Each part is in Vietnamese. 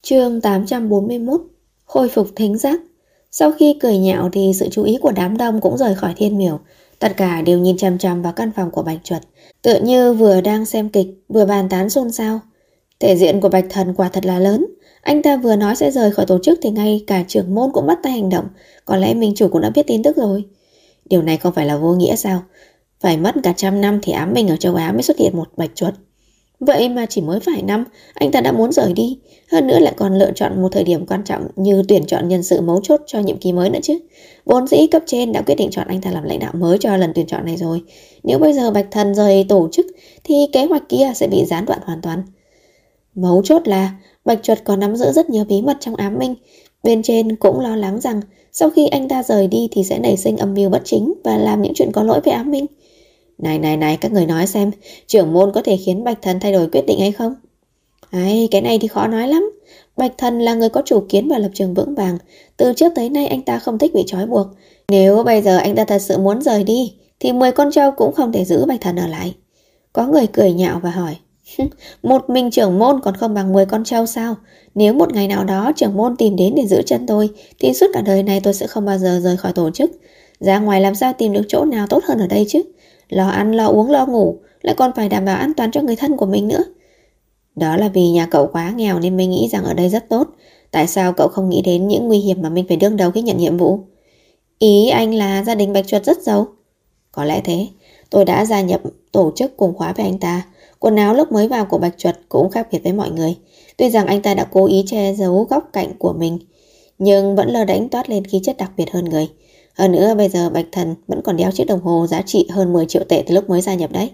Chương 841. Khôi phục thính giác. Sau khi cười nhạo thì sự chú ý của đám đông cũng rời khỏi Thiên Miểu. Tất cả đều nhìn chằm chằm vào căn phòng của Bạch Chuột, tựa như vừa đang xem kịch vừa bàn tán xôn xao. Thể diện của Bạch Thần quả thật là lớn. Anh ta vừa nói sẽ rời khỏi tổ chức thì ngay cả trưởng môn cũng bắt tay hành động. Có lẽ minh chủ cũng đã biết tin tức rồi. Điều này không phải là vô nghĩa sao? Phải mất cả 100 năm thì ám minh ở châu Á mới xuất hiện một Bạch Chuột. Vậy mà chỉ mới vài năm anh ta đã muốn rời đi. Hơn nữa lại còn lựa chọn một thời điểm quan trọng như tuyển chọn nhân sự mấu chốt cho nhiệm kỳ mới nữa chứ. Vốn dĩ cấp trên đã quyết định chọn anh ta làm lãnh đạo mới cho lần tuyển chọn này rồi. Nếu bây giờ Bạch Thần rời tổ chức thì kế hoạch kia sẽ bị gián đoạn hoàn toàn. Mấu chốt là Bạch Chuột còn nắm giữ rất nhiều bí mật trong ám minh. Bên trên cũng lo lắng rằng sau khi anh ta rời đi thì sẽ nảy sinh âm mưu bất chính và làm những chuyện có lỗi với ám minh. Này, các người nói xem, trưởng môn có thể khiến Bạch Thần thay đổi quyết định hay không? Cái này thì khó nói lắm. Bạch Thần là người có chủ kiến và lập trường vững vàng. Từ trước tới nay anh ta không thích bị trói buộc. Nếu bây giờ anh ta thật sự muốn rời đi thì 10 con trâu cũng không thể giữ Bạch Thần ở lại. Có người cười nhạo và hỏi, một mình trưởng môn còn không bằng 10 con trâu sao? Nếu một ngày nào đó trưởng môn tìm đến để giữ chân tôi thì suốt cả đời này tôi sẽ không bao giờ rời khỏi tổ chức. Ra ngoài làm sao tìm được chỗ nào tốt hơn ở đây chứ? Lo ăn, lo uống, lo ngủ, lại còn phải đảm bảo an toàn cho người thân của mình nữa. Đó là vì nhà cậu quá nghèo nên mình nghĩ rằng ở đây rất tốt. Tại sao cậu không nghĩ đến những nguy hiểm mà mình phải đương đầu khi nhận nhiệm vụ? Ý anh là gia đình Bạch Chuột rất giàu. Có lẽ thế. Tôi đã gia nhập tổ chức cùng khóa với anh ta. Quần áo lúc mới vào của Bạch Chuột cũng khác biệt với mọi người. Tuy rằng anh ta đã cố ý che giấu góc cạnh của mình, nhưng vẫn lơ đễnh toát lên khí chất đặc biệt hơn người. Hơn nữa bây giờ Bạch Thần vẫn còn đeo chiếc đồng hồ giá trị hơn 10 triệu tệ từ lúc mới gia nhập đấy.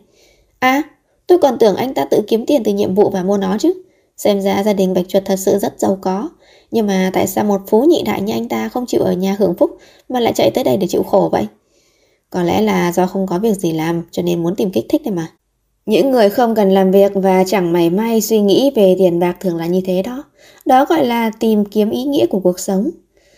Tôi còn tưởng anh ta tự kiếm tiền từ nhiệm vụ và mua nó chứ. Xem ra gia đình Bạch Chuột thật sự rất giàu có. Nhưng mà tại sao một phú nhị đại như anh ta không chịu ở nhà hưởng phúc mà lại chạy tới đây để chịu khổ vậy? Có lẽ là do không có việc gì làm cho nên muốn tìm kích thích đấy mà. Những người không cần làm việc và chẳng mảy may suy nghĩ về tiền bạc thường là như thế đó. Đó gọi là tìm kiếm ý nghĩa của cuộc sống.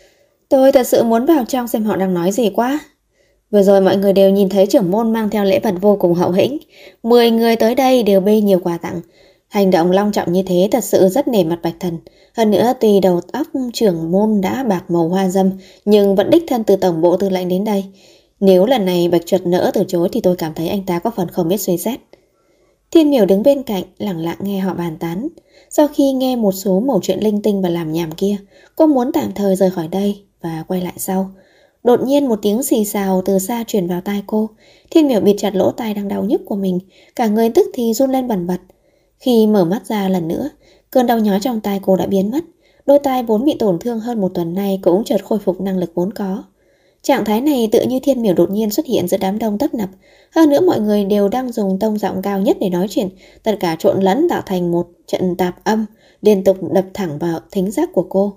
Tôi thật sự muốn vào trong xem họ đang nói gì quá. Vừa rồi mọi người đều nhìn thấy trưởng môn mang theo lễ vật vô cùng hậu hĩnh. 10 người tới đây đều bê nhiều quà tặng. Hành động long trọng như thế thật sự rất nể mặt Bạch Thần. Hơn nữa tuy đầu óc trưởng môn đã bạc màu hoa dâm nhưng vẫn đích thân từ tổng bộ tư lệnh đến đây. Nếu lần này Bạch Chuột nỡ từ chối thì tôi cảm thấy anh ta có phần không biết suy xét. Thiên Miểu đứng bên cạnh lặng lặng nghe họ bàn tán. Sau khi nghe một số mẩu chuyện linh tinh và làm nhảm kia, cô muốn tạm thời rời khỏi đây và quay lại sau. Đột nhiên một tiếng xì xào từ xa truyền vào tai cô. Thiên Miểu bịt chặt lỗ tai đang đau nhức của mình, cả người tức thì run lên bần bật. Khi mở mắt ra lần nữa, cơn đau nhói trong tai cô đã biến mất. Đôi tai vốn bị tổn thương hơn một tuần nay cũng chợt khôi phục năng lực vốn có. Trạng thái này tựa như Thiên Miểu đột nhiên xuất hiện giữa đám đông tấp nập. Hơn nữa mọi người đều đang dùng tông giọng cao nhất để nói chuyện, tất cả trộn lẫn tạo thành một trận tạp âm liên tục đập thẳng vào thính giác của cô.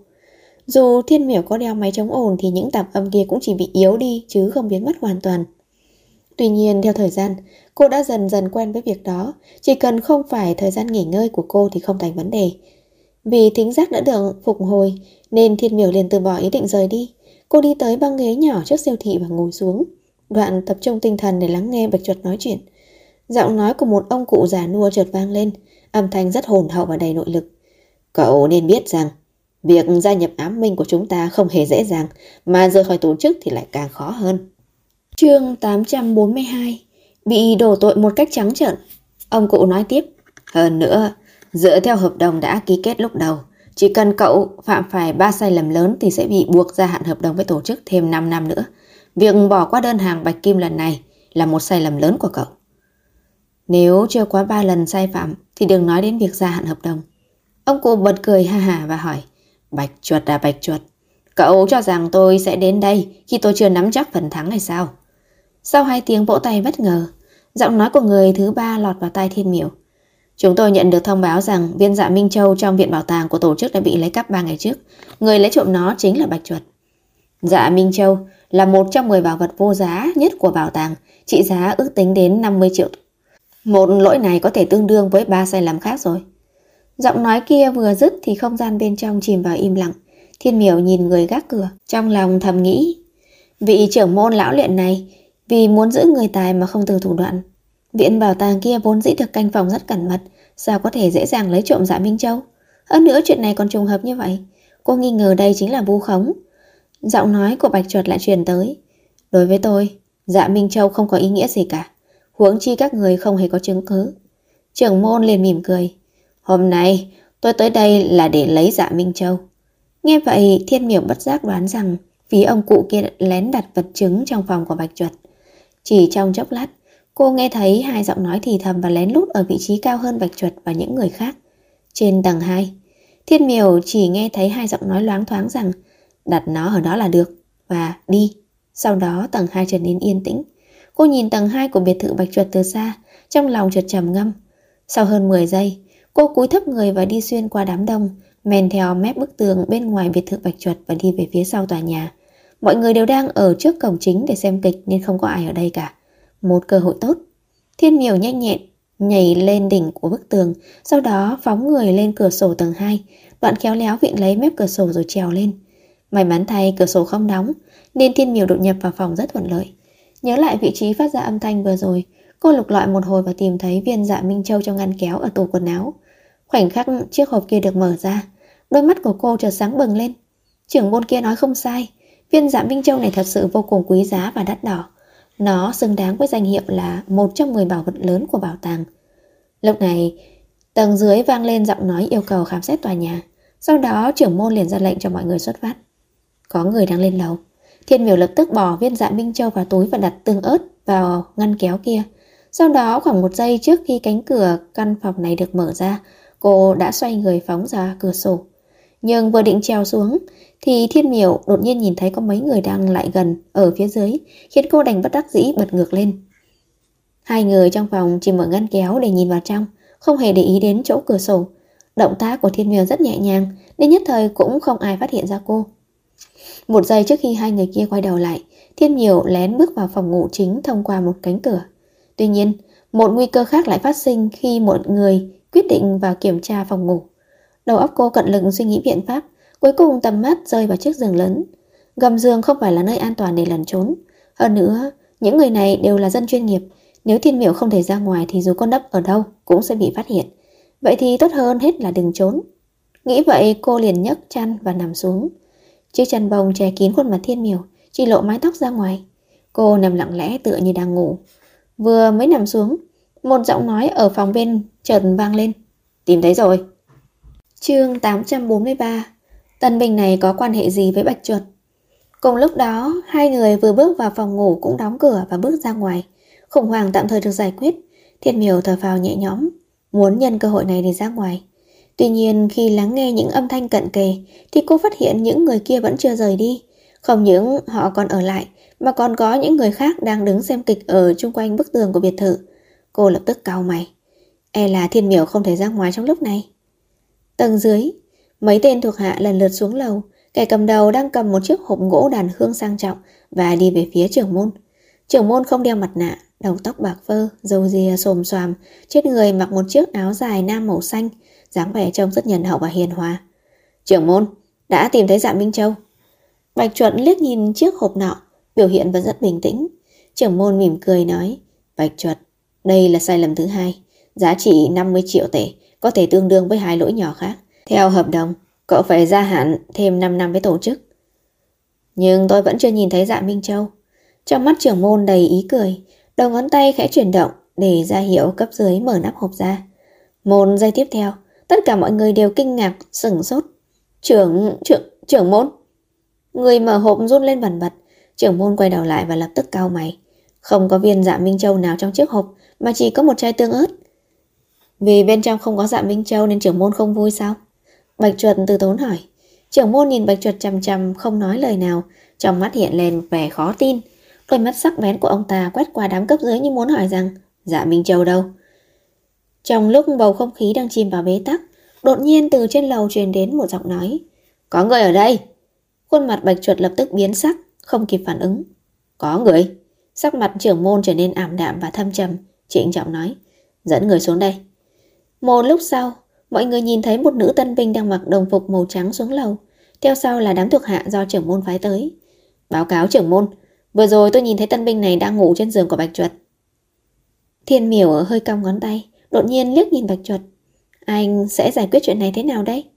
Dù Thiên Miểu có đeo máy chống ồn thì những tạp âm kia cũng chỉ bị yếu đi chứ không biến mất hoàn toàn. Tuy nhiên theo thời gian, cô đã dần dần quen với việc đó. Chỉ cần không phải thời gian nghỉ ngơi của cô thì không thành vấn đề. Vì thính giác đã được phục hồi nên Thiên Miểu liền từ bỏ ý định rời đi. Cô đi tới băng ghế nhỏ trước siêu thị và ngồi xuống, đoạn tập trung tinh thần để lắng nghe Bạch Chuột nói chuyện. Giọng nói của một ông cụ già nua chợt vang lên, âm thanh rất hồn hậu và đầy nội lực. Cậu nên biết rằng việc gia nhập ám minh của chúng ta không hề dễ dàng, mà rời khỏi tổ chức thì lại càng khó hơn. Chương 842. Bị đổ tội một cách trắng trợn. Ông cụ nói tiếp. Hơn nữa, dựa theo hợp đồng đã ký kết lúc đầu, chỉ cần cậu phạm phải 3 sai lầm lớn thì sẽ bị buộc gia hạn hợp đồng với tổ chức thêm 5 năm nữa. Việc bỏ qua đơn hàng Bạch Kim lần này là một sai lầm lớn của cậu. Nếu chưa quá 3 lần sai phạm thì đừng nói đến việc gia hạn hợp đồng. Ông cụ bật cười ha hả và hỏi. Bạch Chuột à Bạch Chuột, cậu cho rằng tôi sẽ đến đây khi tôi chưa nắm chắc phần thắng hay sao? Sau 2 tiếng vỗ tay bất ngờ, giọng nói của người thứ ba lọt vào tai Thiên Miểu. Chúng tôi nhận được thông báo rằng viên dạ Minh Châu trong viện bảo tàng của tổ chức đã bị lấy cắp 3 ngày trước. Người lấy trộm nó chính là Bạch Chuột. Dạ Minh Châu là một trong 10 bảo vật vô giá nhất của bảo tàng, trị giá ước tính đến 50 triệu. Một lỗi này có thể tương đương với 3 sai lầm khác rồi. Giọng nói kia vừa dứt thì không gian bên trong chìm vào im lặng. Thiên Miểu nhìn người gác cửa, trong lòng thầm nghĩ. Vị trưởng môn lão luyện này vì muốn giữ người tài mà không từ thủ đoạn. Viện bảo tàng kia vốn dĩ được canh phòng rất cẩn mật, sao có thể dễ dàng lấy trộm dạ Minh Châu? Hơn nữa chuyện này còn trùng hợp như vậy. Cô nghi ngờ đây chính là vu khống. Giọng nói của Bạch Chuột lại truyền tới. Đối với tôi, Dạ Minh Châu không có ý nghĩa gì cả. Huống chi các người không hề có chứng cứ. Trưởng môn liền mỉm cười. Hôm nay tôi tới đây là để lấy Dạ Minh Châu. Nghe vậy Thiên Miểu bất giác đoán rằng phía ông cụ kia lén đặt vật chứng trong phòng của Bạch Chuột. Chỉ trong chốc lát, cô nghe thấy hai giọng nói thì thầm và lén lút ở vị trí cao hơn Bạch Chuột và những người khác. Trên tầng 2, Thiên Miểu chỉ nghe thấy hai giọng nói loáng thoáng rằng đặt nó ở đó là được và đi. Sau đó tầng 2 trở nên yên tĩnh. Cô nhìn tầng 2 của biệt thự Bạch Chuột từ xa, trong lòng chợt trầm ngâm. Sau hơn 10 giây, cô cúi thấp người và đi xuyên qua đám đông, men theo mép bức tường bên ngoài biệt thự Bạch Chuột và đi về phía sau tòa nhà. Mọi người đều đang ở trước cổng chính để xem kịch nên không có ai ở đây cả. Một cơ hội tốt. Thiên Miểu nhanh nhẹn nhảy lên đỉnh của bức tường, sau đó phóng người lên cửa sổ tầng 2, đoạn khéo léo vịn lấy mép cửa sổ rồi trèo lên. May mắn thay cửa sổ không đóng nên Thiên Miểu đột nhập vào phòng rất thuận lợi. Nhớ lại vị trí phát ra âm thanh vừa rồi, cô lục lọi một hồi và tìm thấy viên Dạ Minh Châu trong ngăn kéo ở tủ quần áo. Khoảnh khắc chiếc hộp kia được mở ra, đôi mắt của cô chợt sáng bừng lên. Trưởng môn kia nói không sai, viên Dạ Minh Châu này thật sự vô cùng quý giá và đắt đỏ. Nó xứng đáng với danh hiệu là một trong 10 bảo vật lớn của bảo tàng. Lúc này, tầng dưới vang lên giọng nói yêu cầu khám xét tòa nhà. Sau đó trưởng môn liền ra lệnh cho mọi người xuất phát. Có người đang lên lầu. Thiên Miểu lập tức bỏ viên Dạ Minh Châu vào túi và đặt tương ớt vào ngăn kéo kia. Sau đó khoảng 1 giây trước khi cánh cửa căn phòng này được mở ra, cô đã xoay người phóng ra cửa sổ. Nhưng vừa định trèo xuống thì Thiên Miểu đột nhiên nhìn thấy có mấy người đang lại gần ở phía dưới, khiến cô đành bất đắc dĩ bật ngược lên. Hai người trong phòng chỉ mở ngăn kéo để nhìn vào trong, không hề để ý đến chỗ cửa sổ. Động tác của Thiên Miểu rất nhẹ nhàng nên nhất thời cũng không ai phát hiện ra cô. 1 giây trước khi hai người kia quay đầu lại, Thiên Miểu lén bước vào phòng ngủ chính thông qua một cánh cửa. Tuy nhiên, một nguy cơ khác lại phát sinh khi một người quyết định vào kiểm tra phòng ngủ. Đầu óc cô cận lực suy nghĩ biện pháp, cuối cùng tầm mắt rơi vào chiếc giường lớn. Gầm giường không phải là nơi an toàn để lẩn trốn. Hơn nữa, những người này đều là dân chuyên nghiệp. Nếu Thiên Miểu không thể ra ngoài thì dù con nấp ở đâu cũng sẽ bị phát hiện. Vậy thì tốt hơn hết là đừng trốn. Nghĩ vậy cô liền nhấc chăn và nằm xuống. Chiếc chăn bông che kín khuôn mặt Thiên Miểu, chỉ lộ mái tóc ra ngoài. Cô nằm lặng lẽ tựa như đang ngủ. Vừa mới nằm xuống, một giọng nói ở phòng bên chợt vang lên. Tìm thấy rồi. Chương 843. Tân binh này có quan hệ gì với Bạch Chuột? Cùng lúc đó, hai người vừa bước vào phòng ngủ cũng đóng cửa và bước ra ngoài. Khủng hoảng tạm thời được giải quyết. Thiên Miểu thở phào nhẹ nhõm, muốn nhân cơ hội này để ra ngoài. Tuy nhiên khi lắng nghe những âm thanh cận kề thì cô phát hiện những người kia vẫn chưa rời đi. Không những họ còn ở lại mà còn có những người khác đang đứng xem kịch ở chung quanh bức tường của biệt thự. Cô lập tức cau mày. E là Thiên Miểu không thể ra ngoài trong lúc này. Tầng dưới, mấy tên thuộc hạ lần lượt xuống lầu. Kẻ cầm đầu đang cầm một chiếc hộp gỗ đàn hương sang trọng và đi về phía trưởng môn. Trưởng môn không đeo mặt nạ, đầu tóc bạc phơ, râu ria xồm xoàm, trên người mặc một chiếc áo dài nam màu xanh, dáng vẻ trông rất nhân hậu và hiền hòa. Trưởng môn, đã tìm thấy Dạ Minh Châu. Bạch Chuột liếc nhìn chiếc hộp nọ, biểu hiện vẫn rất bình tĩnh. Trưởng môn mỉm cười nói, Bạch Chuột, đây là sai lầm thứ hai, giá trị 50 triệu tệ, có thể tương đương với 2 lỗi nhỏ khác. Theo hợp đồng, cậu phải gia hạn thêm 5 năm với tổ chức. Nhưng tôi vẫn chưa nhìn thấy Dạ Minh Châu. Trong mắt trưởng môn đầy ý cười, đầu ngón tay khẽ chuyển động để ra hiệu cấp dưới mở nắp hộp ra. Một giây tiếp theo, tất cả mọi người đều kinh ngạc, sửng sốt. Trưởng môn. Người mở hộp run lên bần bật. Trưởng môn quay đầu lại và lập tức cau mày. Không có viên Dạ Minh Châu nào trong chiếc hộp, mà chỉ có một chai tương ớt. Vì bên trong không có Dạ Minh Châu nên trưởng môn không vui sao? Bạch Chuột từ tốn hỏi. Trưởng môn nhìn Bạch Chuột chằm chằm không nói lời nào, trong mắt hiện lên vẻ khó tin. Đôi mắt sắc bén của ông ta quét qua đám cấp dưới như muốn hỏi rằng Dạ Minh Châu đâu? Trong lúc bầu không khí đang chìm vào bế tắc, đột nhiên từ trên lầu truyền đến một giọng nói. Có người ở đây. Khuôn mặt Bạch Chuột lập tức biến sắc, không kịp phản ứng. Có người. Sắc mặt trưởng môn trở nên ảm đạm và thâm trầm, trịnh trọng nói. Dẫn người xuống đây. Một lúc sau, mọi người nhìn thấy một nữ tân binh đang mặc đồng phục màu trắng xuống lầu. Theo sau là đám thuộc hạ do trưởng môn phái tới. Báo cáo trưởng môn, vừa rồi tôi nhìn thấy tân binh này đang ngủ trên giường của Bạch Chuột. Thiên Miểu hơi cong ngón tay, đột nhiên liếc nhìn Bạch Chuột. Anh sẽ giải quyết chuyện này thế nào đấy?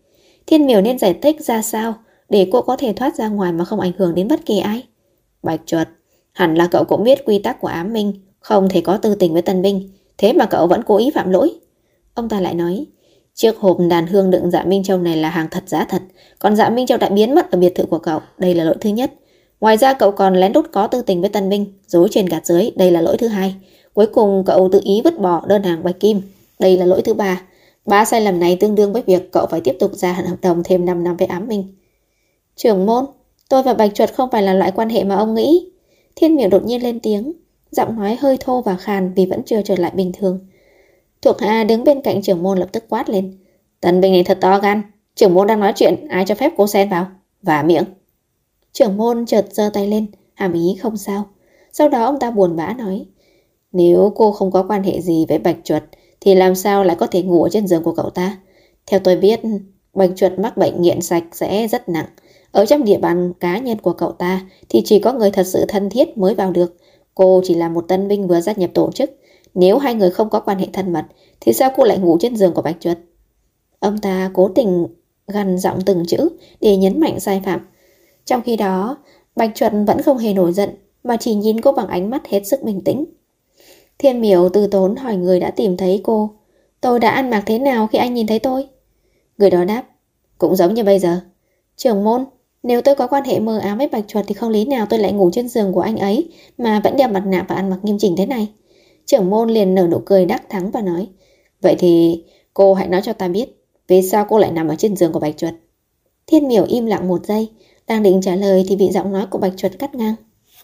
Thiên Miểu nên giải thích ra sao để cô có thể thoát ra ngoài mà không ảnh hưởng đến bất kỳ ai. Bạch Chuột, hẳn là cậu cũng biết quy tắc của ám minh, không thể có tư tình với tân binh, thế mà cậu vẫn cố ý phạm lỗi. Ông ta lại nói, chiếc hộp đàn hương đựng dạ Minh Châu này là hàng thật giá thật, còn dạ Minh Châu đã biến mất ở biệt thự của cậu, đây là lỗi thứ nhất. Ngoài ra cậu còn lén lút có tư tình với tân binh, dối trên gạt dưới, đây là lỗi thứ hai. Cuối cùng cậu tự ý vứt bỏ đơn hàng bạch kim, đây là lỗi thứ ba. Ba sai lầm này tương đương với việc cậu phải tiếp tục gia hạn hợp đồng thêm 5 năm với ám minh. Trưởng môn, tôi và Bạch Chuột không phải là loại quan hệ mà ông nghĩ. Thiên Miểu đột nhiên lên tiếng, giọng nói hơi thô và khàn vì vẫn chưa trở lại bình thường. Thuộc hạ đứng bên cạnh trưởng môn lập tức quát lên, tân binh này thật to gan, trưởng môn đang nói chuyện, ai cho phép cô xen vào, vả miệng. Trưởng môn chợt giơ tay lên, hàm ý không sao. Sau đó ông ta buồn bã nói, nếu cô không có quan hệ gì với Bạch Chuột thì làm sao lại có thể ngủ ở trên giường của cậu ta? Theo tôi biết, Bạch Chuột mắc bệnh nghiện sạch sẽ rất nặng. Ở trong địa bàn cá nhân của cậu ta thì chỉ có người thật sự thân thiết mới vào được. Cô chỉ là một tân binh vừa gia nhập tổ chức. Nếu hai người không có quan hệ thân mật thì sao cô lại ngủ trên giường của Bạch Chuột? Ông ta cố tình gằn giọng từng chữ để nhấn mạnh sai phạm. Trong khi đó, Bạch Chuột vẫn không hề nổi giận mà chỉ nhìn cô bằng ánh mắt hết sức bình tĩnh. Thiên Miểu từ tốn hỏi người đã tìm thấy cô, tôi đã ăn mặc thế nào khi anh nhìn thấy tôi? Người đó đáp, cũng giống như bây giờ. Trưởng môn, nếu tôi có quan hệ mờ ám với Bạch Chuột thì không lý nào tôi lại ngủ trên giường của anh ấy mà vẫn đeo mặt nạ và ăn mặc nghiêm chỉnh thế này. Trưởng môn liền nở nụ cười đắc thắng và nói, vậy thì cô hãy nói cho ta biết, vì sao cô lại nằm ở trên giường của Bạch Chuột? Thiên Miểu im lặng một giây, đang định trả lời thì bị giọng nói của Bạch Chuột cắt ngang.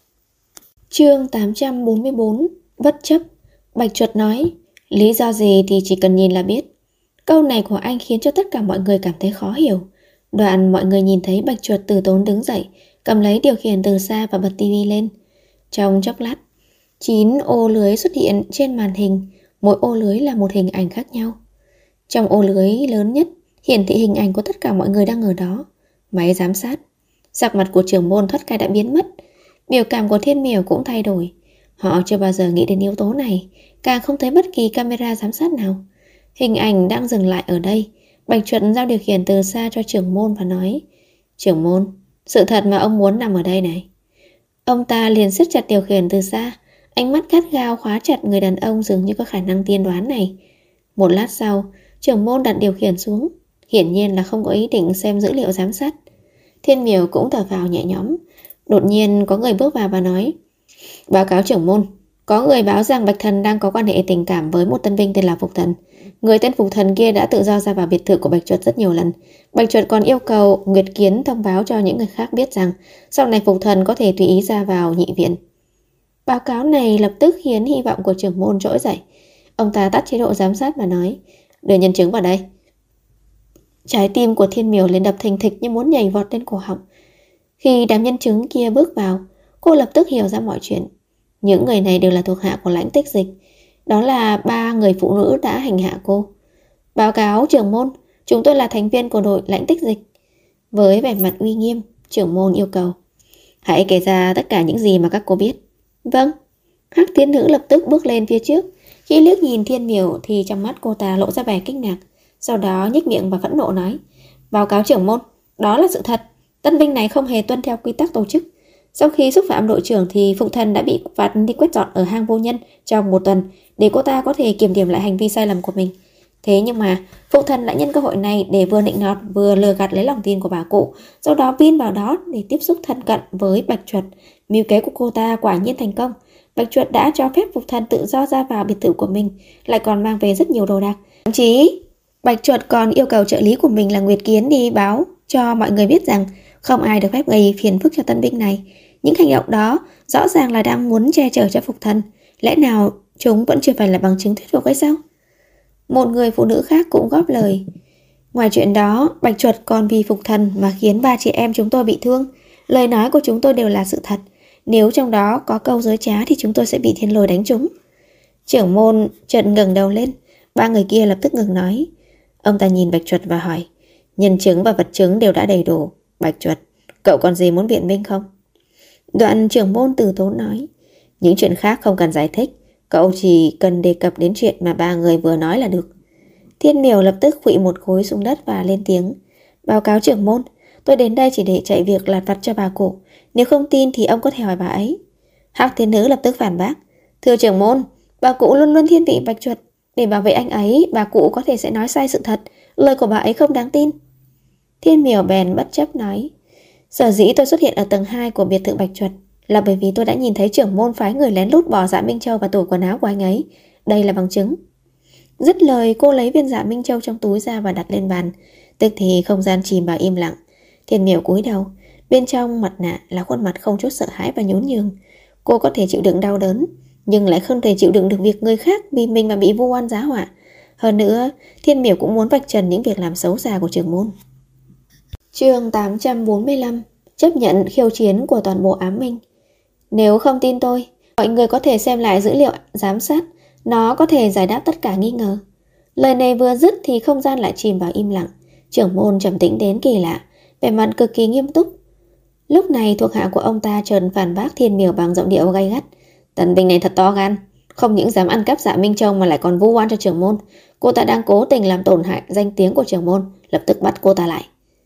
Chương 844, bất chấp. Bạch Chuột nói, lý do gì thì chỉ cần nhìn là biết. Câu này của anh khiến cho tất cả mọi người cảm thấy khó hiểu. Đoạn mọi người nhìn thấy Bạch Chuột từ tốn đứng dậy, cầm lấy điều khiển từ xa và bật tivi lên. Trong chốc lát, 9 ô lưới xuất hiện trên màn hình, mỗi ô lưới là một hình ảnh khác nhau. Trong ô lưới lớn nhất hiển thị hình ảnh của tất cả mọi người đang ở đó. Máy giám sát. Sắc mặt của trưởng môn thoát cái đã biến mất. Biểu cảm của Thiên Miểu cũng thay đổi. Họ chưa bao giờ nghĩ đến yếu tố này, càng không thấy bất kỳ camera giám sát nào. Hình ảnh đang dừng lại ở đây. Bạch Chuột giao điều khiển từ xa cho trưởng môn và nói, trưởng môn, sự thật mà ông muốn nằm ở đây này. Ông ta liền siết chặt điều khiển từ xa, ánh mắt gắt gao khóa chặt người đàn ông dường như có khả năng tiên đoán này. Một lát sau, trưởng môn đặt điều khiển xuống, hiển nhiên là không có ý định xem dữ liệu giám sát. Thiên Miểu cũng thở vào nhẹ nhõm. Đột nhiên có người bước vào và nói, báo cáo trưởng môn, có người báo rằng Bạch Thần đang có quan hệ tình cảm với một tân binh tên là Phục Thần. Người tên Phục Thần kia đã tự do ra vào biệt thự của Bạch Chuột rất nhiều lần. Bạch Chuột còn yêu cầu Nguyệt Kiến thông báo cho những người khác biết rằng sau này Phục Thần có thể tùy ý ra vào nhị viện. Báo cáo này lập tức khiến hy vọng của trưởng môn trỗi dậy. Ông ta tắt chế độ giám sát và nói, đưa nhân chứng vào đây. Trái tim của Thiên Miểu liền đập thình thịch như muốn nhảy vọt lên cổ họng. Khi đám nhân chứng kia bước vào, cô lập tức hiểu ra mọi chuyện. Những người này đều là thuộc hạ của Lãnh Tích Dịch. Đó là 3 người phụ nữ đã hành hạ cô. Báo cáo trưởng môn, chúng tôi là thành viên của đội Lãnh Tích Dịch. Với vẻ mặt uy nghiêm, trưởng môn yêu cầu, hãy kể ra tất cả những gì mà các cô biết. Vâng. Hắc Thiên Nữ lập tức bước lên phía trước. Khi liếc nhìn Thiên Miểu thì trong mắt cô ta lộ ra vẻ kinh ngạc. Sau đó nhếch miệng và phẫn nộ nói, báo cáo trưởng môn, đó là sự thật. Tân binh này không hề tuân theo quy tắc tổ chức. Sau khi xúc phạm đội trưởng thì Phục Thần đã bị phạt đi quét dọn ở hang vô nhân trong 1 tuần để cô ta có thể kiểm điểm lại hành vi sai lầm của mình. Thế nhưng mà Phục Thần lại nhân cơ hội này để vừa nịnh nọt vừa lừa gạt lấy lòng tin của bà cụ, sau đó pin vào đó để tiếp xúc thân cận với Bạch Chuột. Mưu kế của cô ta quả nhiên thành công. Bạch Chuột đã cho phép Phục Thần tự do ra vào biệt thự của mình, lại còn mang về rất nhiều đồ đạc. Thậm chí Bạch Chuột còn yêu cầu trợ lý của mình là Nguyệt Kiến đi báo cho mọi người biết rằng không ai được phép gây phiền phức cho tân binh này. Những hành động đó rõ ràng là đang muốn che chở cho Phục Thần. Lẽ nào chúng vẫn chưa phải là bằng chứng thuyết phục hay sao? Một người phụ nữ khác cũng góp lời. Ngoài chuyện đó, Bạch Chuột còn vì Phục Thần mà khiến 3 chị em chúng tôi bị thương. Lời nói của chúng tôi đều là sự thật. Nếu trong đó có câu dối trá thì chúng tôi sẽ bị Thiên Lôi đánh trúng. Trưởng môn chợt ngẩng đầu lên. 3 người kia lập tức ngừng nói. Ông ta nhìn Bạch Chuột và hỏi, nhân chứng và vật chứng đều đã đầy đủ. Bạch Chuột, cậu còn gì muốn biện minh không? Đoạn trưởng môn từ tốn nói, những chuyện khác không cần giải thích, cậu chỉ cần đề cập đến chuyện mà 3 người vừa nói là được. Thiên Miểu lập tức khuỵu một khối xuống đất và lên tiếng, Báo cáo trưởng môn, tôi đến đây chỉ để chạy việc lặt vặt cho bà cụ. Nếu không tin thì ông có thể hỏi bà ấy. Hắc Thiên Nữ lập tức phản bác. Thưa trưởng môn, bà cụ luôn luôn thiên vị Bạch Chuột. Để bảo vệ anh ấy, bà cụ có thể sẽ nói sai sự thật. Lời của bà ấy không đáng tin. Thiên Miểu bèn bất chấp nói. Sở dĩ tôi xuất hiện ở tầng 2 của biệt thự Bạch Chuột là bởi vì tôi đã nhìn thấy trưởng môn phái người lén lút bỏ Dạ Minh Châu vào tủ quần áo của anh ấy. Đây là bằng chứng. Dứt lời, cô lấy viên Dạ Minh Châu trong túi ra và đặt lên bàn. Tức thì không gian chìm vào im lặng. Thiên Miểu cúi đầu, bên trong mặt nạ là khuôn mặt không chút sợ hãi và nhún nhường. Cô có thể chịu đựng đau đớn, nhưng lại không thể chịu đựng được việc người khác vì mình mà bị vu oan giá họa. Hơn nữa, Thiên Miểu cũng muốn vạch trần những việc làm xấu xa của trưởng môn. Chương 845. Chấp nhận khiêu chiến của toàn bộ ám minh. Nếu không tin tôi, mọi người có thể xem lại dữ liệu giám sát. Nó có thể giải đáp tất cả nghi ngờ. Lời này vừa dứt thì không gian lại chìm vào im lặng. Trưởng môn trầm tĩnh đến kỳ lạ, vẻ mặt cực kỳ nghiêm túc. Lúc này thuộc hạ của ông ta trần phản bác Thiên Miểu bằng giọng điệu gay gắt. Tần binh này thật to gan, không những dám ăn cắp Dạ Minh Châu mà lại còn vu oan cho trưởng môn. Cô ta đang cố tình làm tổn hại danh tiếng của trưởng môn, lập tức bắt cô ta lại.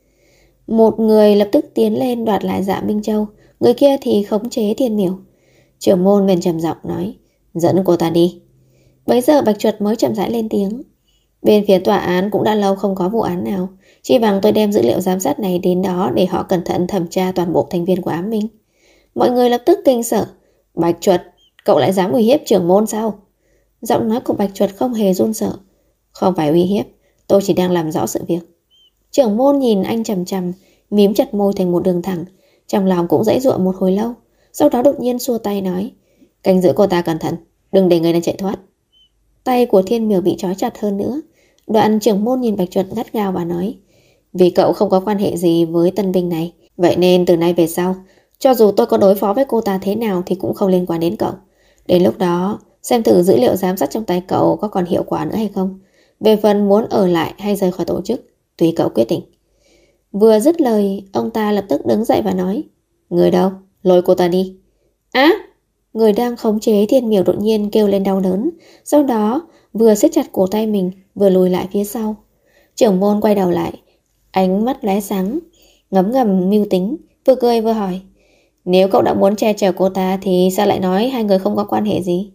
Một người lập tức tiến lên đoạt lại Dạ Minh Châu, người kia thì khống chế Thiên Miểu. Trưởng môn bèn trầm giọng nói, dẫn cô ta đi. Bấy giờ Bạch Chuột mới chậm rãi lên tiếng. Bên phía tòa án cũng đã lâu không có vụ án nào, chỉ bằng tôi đem dữ liệu giám sát này đến đó để họ cẩn thận thẩm tra toàn bộ thành viên của ám minh. Mọi người lập tức kinh sợ. Bạch Chuột, cậu lại dám uy hiếp trưởng môn sao? Giọng nói của Bạch Chuột không hề run sợ. Không phải uy hiếp, tôi chỉ đang làm rõ sự việc. Trưởng môn nhìn anh chằm chằm, mím chặt môi thành một đường thẳng, trong lòng cũng giãy giụa một hồi lâu. Sau đó đột nhiên xua tay nói, canh giữ cô ta cẩn thận, đừng để người này chạy thoát. Tay của Thiên Miểu bị trói chặt hơn nữa. Đoạn trưởng môn nhìn Bạch Chuột gắt gao và nói, vì cậu không có quan hệ gì với tân binh này, vậy nên từ nay về sau, cho dù tôi có đối phó với cô ta thế nào thì cũng không liên quan đến cậu. Đến lúc đó, xem thử dữ liệu giám sát trong tay cậu có còn hiệu quả nữa hay không. Về phần muốn ở lại hay rời khỏi tổ chức, tùy cậu quyết định. Vừa dứt lời, ông ta lập tức đứng dậy và nói, người đâu, lôi cô ta đi. Á! Người đang khống chế Thiên Miểu đột nhiên kêu lên đau đớn, sau đó vừa siết chặt cổ tay mình, vừa lùi lại phía sau. Trưởng môn quay đầu lại, ánh mắt lóe sáng, ngấm ngầm mưu tính, vừa cười vừa hỏi, nếu cậu đã muốn che chở cô ta thì sao lại nói hai người không có quan hệ gì?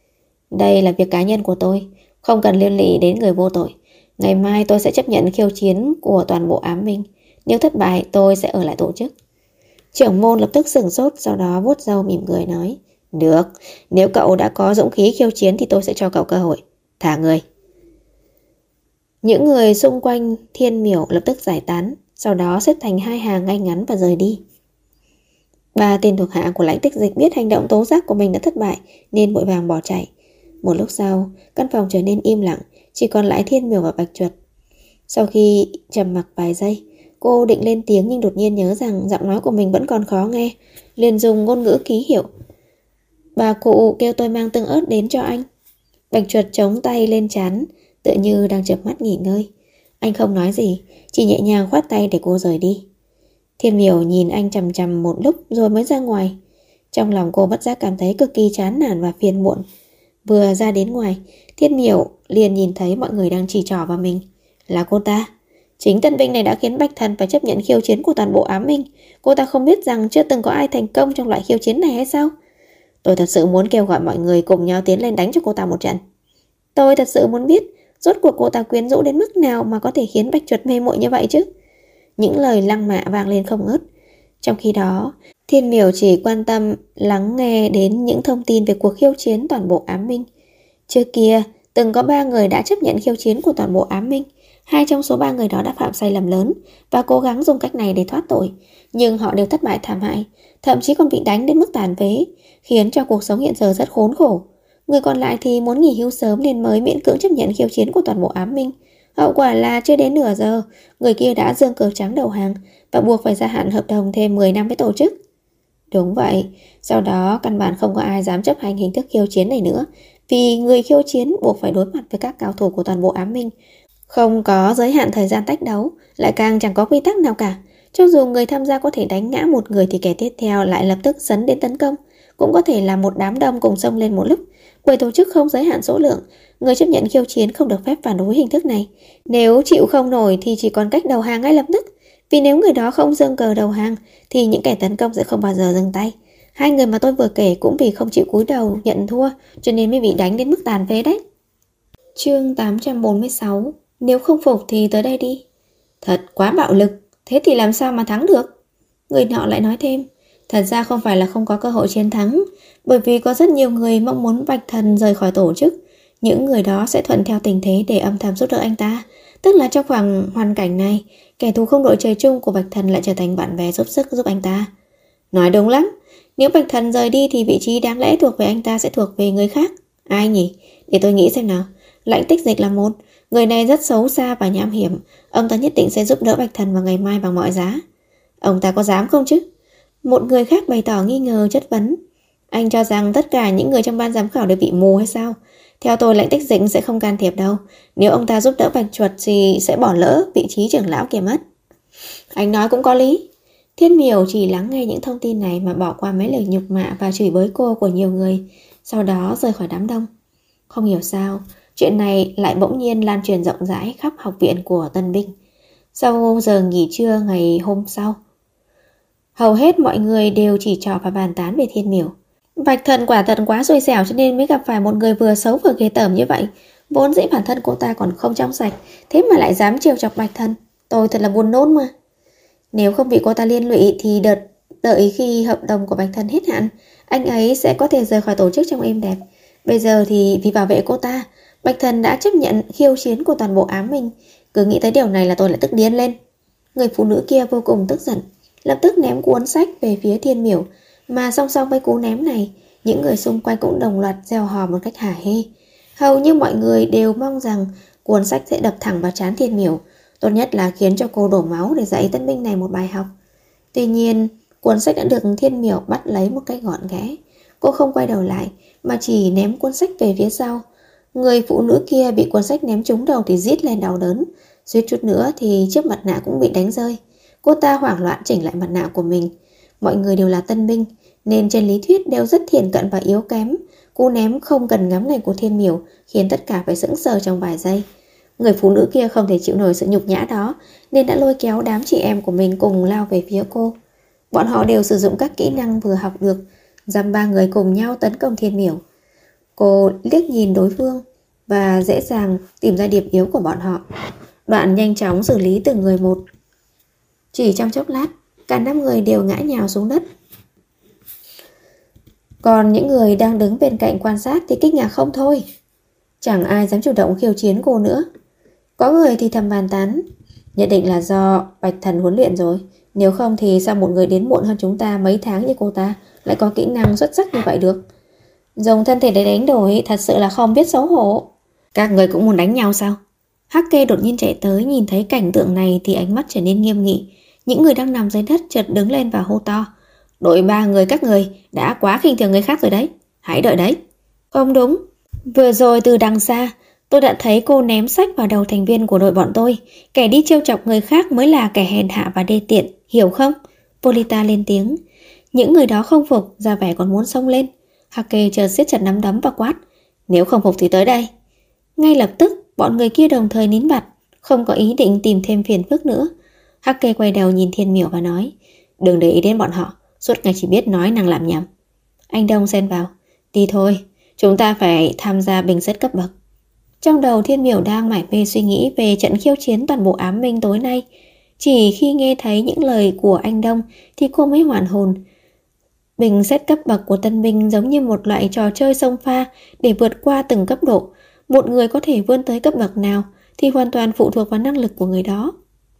Đây là việc cá nhân của tôi, không cần liên lụy đến người vô tội. Ngày mai tôi sẽ chấp nhận khiêu chiến của toàn bộ ám minh. Nếu thất bại tôi sẽ ở lại tổ chức. Trưởng môn lập tức sửng sốt, sau đó vuốt râu mỉm cười nói, được, nếu cậu đã có dũng khí khiêu chiến thì tôi sẽ cho cậu cơ hội. Thả người. Những người xung quanh Thiên Miểu lập tức giải tán, sau đó xếp thành hai hàng ngay ngắn và rời đi. Ba tên thuộc hạ của Lãnh Tích Dịch biết hành động tố giác của mình đã thất bại nên vội vàng bỏ chạy. Một lúc sau, căn phòng trở nên im lặng, chỉ còn lại Thiên Miểu và Bạch Chuột. Sau khi trầm mặc vài giây, cô định lên tiếng nhưng đột nhiên nhớ rằng giọng nói của mình vẫn còn khó nghe, liền dùng ngôn ngữ ký hiệu. Bà cụ kêu tôi mang tương ớt đến cho anh. Bạch Chuột chống tay lên trán, tựa như đang chợp mắt nghỉ ngơi. Anh không nói gì, chỉ nhẹ nhàng khoát tay để cô rời đi. Thiên Miểu nhìn anh chằm chằm một lúc rồi mới ra ngoài. Trong lòng cô bất giác cảm thấy cực kỳ chán nản và phiền muộn. Vừa ra đến ngoài, Thiên Miểu liền nhìn thấy mọi người đang chỉ trỏ vào mình. Là cô ta. Chính tân binh này đã khiến Bạch Thần phải chấp nhận khiêu chiến của toàn bộ ám minh. Cô ta không biết rằng chưa từng có ai thành công trong loại khiêu chiến này hay sao? Tôi thật sự muốn kêu gọi mọi người cùng nhau tiến lên đánh cho cô ta một trận. Tôi thật sự muốn biết rốt cuộc cô ta quyến rũ đến mức nào mà có thể khiến Bạch Chuột mê muội như vậy chứ. Những lời lăng mạ vang lên không ngớt. Trong khi đó, Thiên Miểu chỉ quan tâm lắng nghe đến những thông tin về cuộc khiêu chiến toàn bộ ám minh. Trước kia, từng có 3 người đã chấp nhận khiêu chiến của toàn bộ ám minh. 2 trong số 3 người đó đã phạm sai lầm lớn và cố gắng dùng cách này để thoát tội, nhưng họ đều thất bại thảm hại, thậm chí còn bị đánh đến mức tàn phế, khiến cho cuộc sống hiện giờ rất khốn khổ. Người còn lại thì muốn nghỉ hưu sớm nên mới miễn cưỡng chấp nhận khiêu chiến của toàn bộ ám minh. Hậu quả là chưa đến nửa giờ, người kia đã giương cờ trắng đầu hàng và buộc phải gia hạn hợp đồng thêm 10 năm với tổ chức. Đúng vậy, sau đó căn bản không có ai dám chấp hành hình thức khiêu chiến này nữa, vì người khiêu chiến buộc phải đối mặt với các cao thủ của toàn bộ ám minh. Không có giới hạn thời gian tách đấu, lại càng chẳng có quy tắc nào cả. Cho dù người tham gia có thể đánh ngã một người thì kẻ tiếp theo lại lập tức sấn đến tấn công. cũng có thể là một đám đông cùng xông lên một lúc. Buổi tổ chức không giới hạn số lượng, người chấp nhận khiêu chiến không được phép phản đối hình thức này. Nếu chịu không nổi thì chỉ còn cách đầu hàng ngay lập tức. Vì nếu người đó không giương cờ đầu hàng thì những kẻ tấn công sẽ không bao giờ dừng tay. Hai người mà tôi vừa kể cũng vì không chịu cúi đầu nhận thua cho nên mới bị đánh đến mức tàn phế đấy. Chương 846. Nếu không phục thì tới đây đi. Thật quá bạo lực, thế thì làm sao mà thắng được? Người nọ lại nói thêm, thật ra không phải là không có cơ hội chiến thắng, bởi vì có rất nhiều người mong muốn Bạch Thần rời khỏi tổ chức. Những người đó sẽ thuận theo tình thế để âm thầm giúp đỡ anh ta. Tức là trong khoảng hoàn cảnh này, kẻ thù không đội trời chung của Bạch Thần lại trở thành bạn bè giúp sức giúp anh ta. Nói đúng lắm, nếu Bạch Thần rời đi thì vị trí đáng lẽ thuộc về anh ta sẽ thuộc về người khác. Ai nhỉ? Để tôi nghĩ xem nào. Lãnh Tích Dịch là một. Người này rất xấu xa và nham hiểm. Ông ta nhất định sẽ giúp đỡ Bạch Thần vào ngày mai bằng mọi giá. Ông ta có dám không chứ? Một người khác bày tỏ nghi ngờ chất vấn. Anh cho rằng tất cả những người trong ban giám khảo đều bị mù hay sao? Theo tôi, Lãnh Tích Dịch sẽ không can thiệp đâu. Nếu ông ta giúp đỡ Bạch Chuột thì sẽ bỏ lỡ vị trí trưởng lão kia mất. Anh nói cũng có lý. Thiên Miểu chỉ lắng nghe những thông tin này mà bỏ qua mấy lời nhục mạ và chửi bới cô của nhiều người, sau đó rời khỏi đám đông. Không hiểu sao, chuyện này lại bỗng nhiên lan truyền rộng rãi khắp học viện của Tân Binh. Sau giờ nghỉ trưa ngày hôm sau, hầu hết mọi người đều chỉ trò và bàn tán về Thiên Miểu. Bạch Thần quả thật quá xui xẻo cho nên mới gặp phải một người vừa xấu vừa ghê tởm như vậy. Vốn dĩ bản thân cô ta còn không trong sạch, thế mà lại dám trêu chọc Bạch Thần. Tôi thật là buồn nôn mà. Nếu không bị cô ta liên lụy thì đợi khi hợp đồng của Bạch Thần hết hạn, anh ấy sẽ có thể rời khỏi tổ chức trong êm đẹp. Bây giờ thì vì bảo vệ cô ta, Bạch Thần đã chấp nhận khiêu chiến của toàn bộ ám minh. Cứ nghĩ tới điều này là tôi lại tức điên lên. Người phụ nữ kia vô cùng tức giận, lập tức ném cuốn sách về phía Thiên Miểu. Mà song song với cú ném này, những người xung quanh cũng đồng loạt reo hò một cách hả hê. Hầu như mọi người đều mong rằng cuốn sách sẽ đập thẳng vào trán Thiên Miểu, tốt nhất là khiến cho cô đổ máu để dạy tân binh này một bài học. Tuy nhiên, cuốn sách đã được Thiên Miểu bắt lấy một cách gọn ghẽ. Cô không quay đầu lại mà chỉ ném cuốn sách về phía sau. Người phụ nữ kia bị cuốn sách ném trúng đầu thì rít lên đau đớn, suýt chút nữa thì chiếc mặt nạ cũng bị đánh rơi. Cô ta hoảng loạn chỉnh lại mặt nạ của mình. Mọi người đều là tân binh nên trên lý thuyết đều rất thiển cận và yếu kém. Cú ném không cần ngắm này của Thiên Miểu khiến tất cả phải sững sờ trong vài giây. Người phụ nữ kia không thể chịu nổi sự nhục nhã đó nên đã lôi kéo đám chị em của mình cùng lao về phía cô. Bọn họ đều sử dụng các kỹ năng vừa học được, dăm ba người cùng nhau tấn công Thiên Miểu. Cô liếc nhìn đối phương và dễ dàng tìm ra điểm yếu của bọn họ. Đoạn nhanh chóng xử lý từng người một. Chỉ trong chốc lát, cả 5 người đều ngã nhào xuống đất. Còn những người đang đứng bên cạnh quan sát thì kinh ngạc không thôi. Chẳng ai dám chủ động khiêu chiến cô nữa. Có người thì thầm bàn tán, nhất định là do Bạch Thần huấn luyện rồi. Nếu không thì sao một người đến muộn hơn chúng ta mấy tháng như cô ta lại có kỹ năng xuất sắc như vậy được. Dùng thân thể để đánh đổi thật sự là không biết xấu hổ. Các người cũng muốn đánh nhau sao? Hắc Kê đột nhiên chạy tới, nhìn thấy cảnh tượng này thì ánh mắt trở nên nghiêm nghị. Những người đang nằm dưới đất chợt đứng lên và hô to, đội 3 người các người đã quá khinh thường người khác rồi đấy. Hãy đợi đấy. Không đúng. Vừa rồi từ đằng xa tôi đã thấy cô ném sách vào đầu thành viên của đội bọn tôi. Kẻ đi trêu chọc người khác mới là kẻ hèn hạ và đê tiện, hiểu không? Polita lên tiếng. Những người đó không phục, ra vẻ còn muốn xông lên. Hake chợt siết chặt nắm đấm và quát, nếu không phục thì tới đây. Ngay lập tức bọn người kia đồng thời nín bặt, không có ý định tìm thêm phiền phức nữa. Hake quay đầu nhìn Thiên Miểu và nói, đừng để ý đến bọn họ, suốt ngày chỉ biết nói năng làm nhảm. Anh Đông xen vào, đi thôi, chúng ta phải tham gia bình xét cấp bậc. Trong đầu Thiên Miểu đang mải mê suy nghĩ về trận khiêu chiến toàn bộ ám minh tối nay. Chỉ khi nghe thấy những lời của anh Đông thì cô mới hoàn hồn. Bình xét cấp bậc của tân binh giống như một loại trò chơi xông pha để vượt qua từng cấp độ. Một người có thể vươn tới cấp bậc nào thì hoàn toàn phụ thuộc vào năng lực của người đó.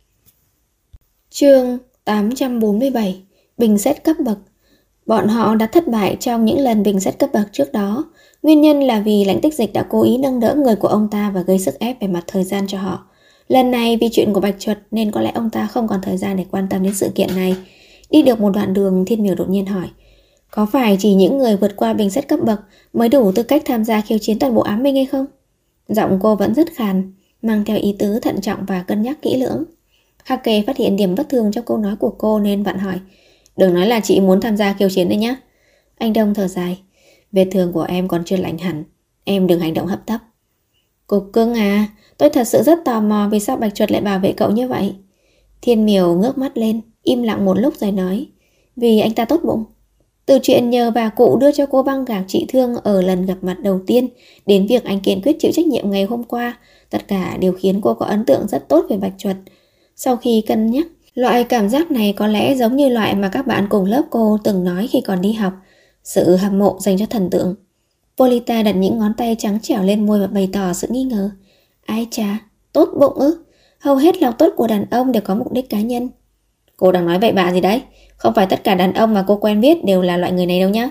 Chương 847. Bình xét cấp bậc. Bọn họ đã thất bại trong những lần bình xét cấp bậc trước đó. Nguyên nhân là vì Lãnh Tích Dịch đã cố ý nâng đỡ người của ông ta và gây sức ép về mặt thời gian cho họ. Lần này vì chuyện của Bạch Chuột nên có lẽ ông ta không còn thời gian để quan tâm đến sự kiện này. Đi được một đoạn đường, Thiên Miểu đột nhiên hỏi, có phải chỉ những người vượt qua bình xét cấp bậc mới đủ tư cách tham gia khiêu chiến toàn bộ ám minh hay không? Giọng cô vẫn rất khàn, mang theo ý tứ thận trọng và cân nhắc kỹ lưỡng. Hake phát hiện điểm bất thường trong câu nói của cô nên vặn hỏi, đừng nói là chị muốn tham gia khiêu chiến đấy nhé. Anh Đông thở dài. Vết thương của em còn chưa lành hẳn. Em đừng hành động hấp tấp. Cục cưng à, tôi thật sự rất tò mò vì sao Bạch Chuột lại bảo vệ cậu như vậy. Thiên Miểu ngước mắt lên, im lặng một lúc rồi nói. Vì anh ta tốt bụng. Từ chuyện nhờ bà cụ đưa cho cô băng gạc trị thương ở lần gặp mặt đầu tiên đến việc anh kiên quyết chịu trách nhiệm ngày hôm qua, tất cả đều khiến cô có ấn tượng rất tốt về Bạch Chuột. Sau khi cân nhắc, loại cảm giác này có lẽ giống như loại mà các bạn cùng lớp cô từng nói khi còn đi học, sự hâm mộ dành cho thần tượng. Polita đặt những ngón tay trắng trẻo lên môi và bày tỏ sự nghi ngờ. Ai chà, tốt bụng ư? Hầu hết lòng tốt của đàn ông đều có mục đích cá nhân. Cô đang nói bậy bạ gì đấy? Không phải tất cả đàn ông mà cô quen biết đều là loại người này đâu nhá.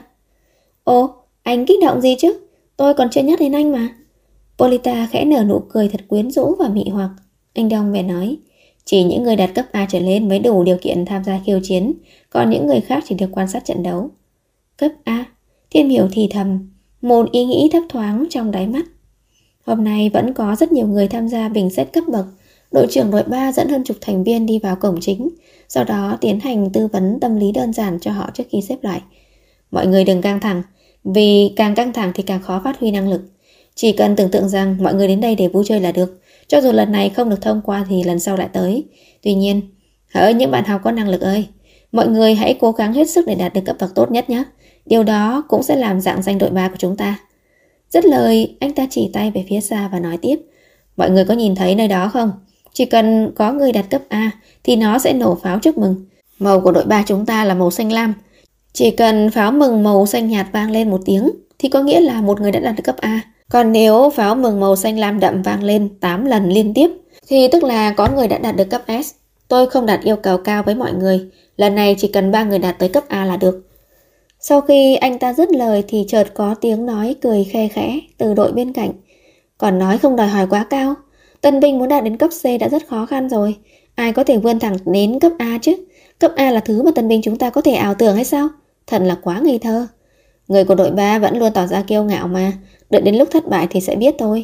Ồ, anh kích động gì chứ? Tôi còn chưa nhắc đến anh mà. Polita khẽ nở nụ cười thật quyến rũ và mị hoặc. Anh Đông vẻ nói, chỉ những người đạt cấp A trở lên mới đủ điều kiện tham gia khiêu chiến, còn những người khác chỉ được quan sát trận đấu. Cấp A? Thiên Miểu thì thầm, một ý nghĩ thấp thoáng trong đáy mắt. Hôm nay vẫn có rất nhiều người tham gia bình xét cấp bậc. Đội trưởng đội 3 dẫn hơn chục thành viên đi vào cổng chính, sau đó tiến hành tư vấn tâm lý đơn giản cho họ trước khi xếp loại. Mọi người đừng căng thẳng, vì càng căng thẳng thì càng khó phát huy năng lực. Chỉ cần tưởng tượng rằng mọi người đến đây để vui chơi là được. Cho dù lần này không được thông qua thì lần sau lại tới. Tuy nhiên, hỡi những bạn học có năng lực ơi, mọi người hãy cố gắng hết sức để đạt được cấp bậc tốt nhất nhé. Điều đó cũng sẽ làm rạng danh đội 3 của chúng ta. Dứt lời, anh ta chỉ tay về phía xa và nói tiếp. Mọi người có nhìn thấy nơi đó không? Chỉ cần có người đạt cấp A thì nó sẽ nổ pháo chúc mừng. Màu của đội 3 chúng ta là màu xanh lam. Chỉ cần pháo mừng màu xanh nhạt vang lên một tiếng thì có nghĩa là một người đã đạt được cấp A. Còn nếu pháo mừng màu xanh lam đậm vang lên 8 lần liên tiếp thì tức là có người đã đạt được cấp S. Tôi không đặt yêu cầu cao với mọi người. Lần này chỉ cần 3 người đạt tới cấp A là được. Sau khi anh ta dứt lời thì chợt có tiếng nói cười khe khẽ từ đội bên cạnh. Còn nói không đòi hỏi quá cao. Tân binh muốn đạt đến cấp C đã rất khó khăn rồi. Ai có thể vươn thẳng đến cấp A chứ? Cấp A là thứ mà tân binh chúng ta có thể ảo tưởng hay sao? Thật là quá ngây thơ. Người của đội 3 vẫn luôn tỏ ra kiêu ngạo mà. Đợi đến lúc thất bại thì sẽ biết thôi.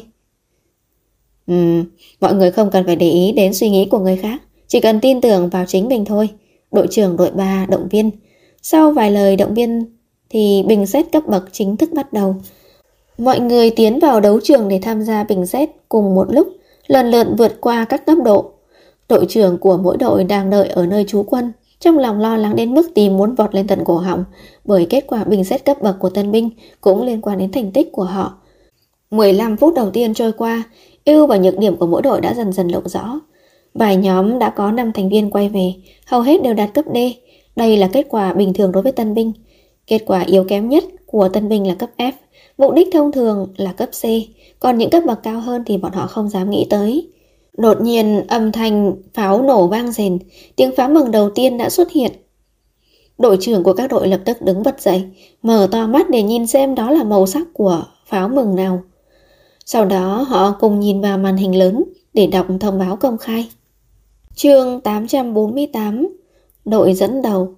Mọi người không cần phải để ý đến suy nghĩ của người khác. Chỉ cần tin tưởng vào chính mình thôi. Đội trưởng đội 3 động viên. Sau vài lời động viên thì bình xét cấp bậc chính thức bắt đầu. Mọi người tiến vào đấu trường để tham gia bình xét cùng một lúc, lần lượt vượt qua các cấp độ. Đội trưởng của mỗi đội đang đợi ở nơi trú quân, trong lòng lo lắng đến mức tim muốn vọt lên tận cổ họng, bởi kết quả bình xét cấp bậc của tân binh cũng liên quan đến thành tích của họ. 15 phút đầu tiên trôi qua, ưu và nhược điểm của mỗi đội đã dần dần lộ rõ. Vài nhóm đã có 5 thành viên quay về, hầu hết đều đạt cấp D. Đây là kết quả bình thường đối với tân binh. Kết quả yếu kém nhất của tân binh là cấp F, mục đích thông thường là cấp C, còn những cấp bậc cao hơn thì bọn họ không dám nghĩ tới. Đột nhiên âm thanh pháo nổ vang rền, tiếng pháo mừng đầu tiên đã xuất hiện. Đội trưởng của các đội lập tức đứng bật dậy, mở to mắt để nhìn xem đó là màu sắc của pháo mừng nào. Sau đó họ cùng nhìn vào màn hình lớn để đọc thông báo công khai. Chương 848, đội dẫn đầu.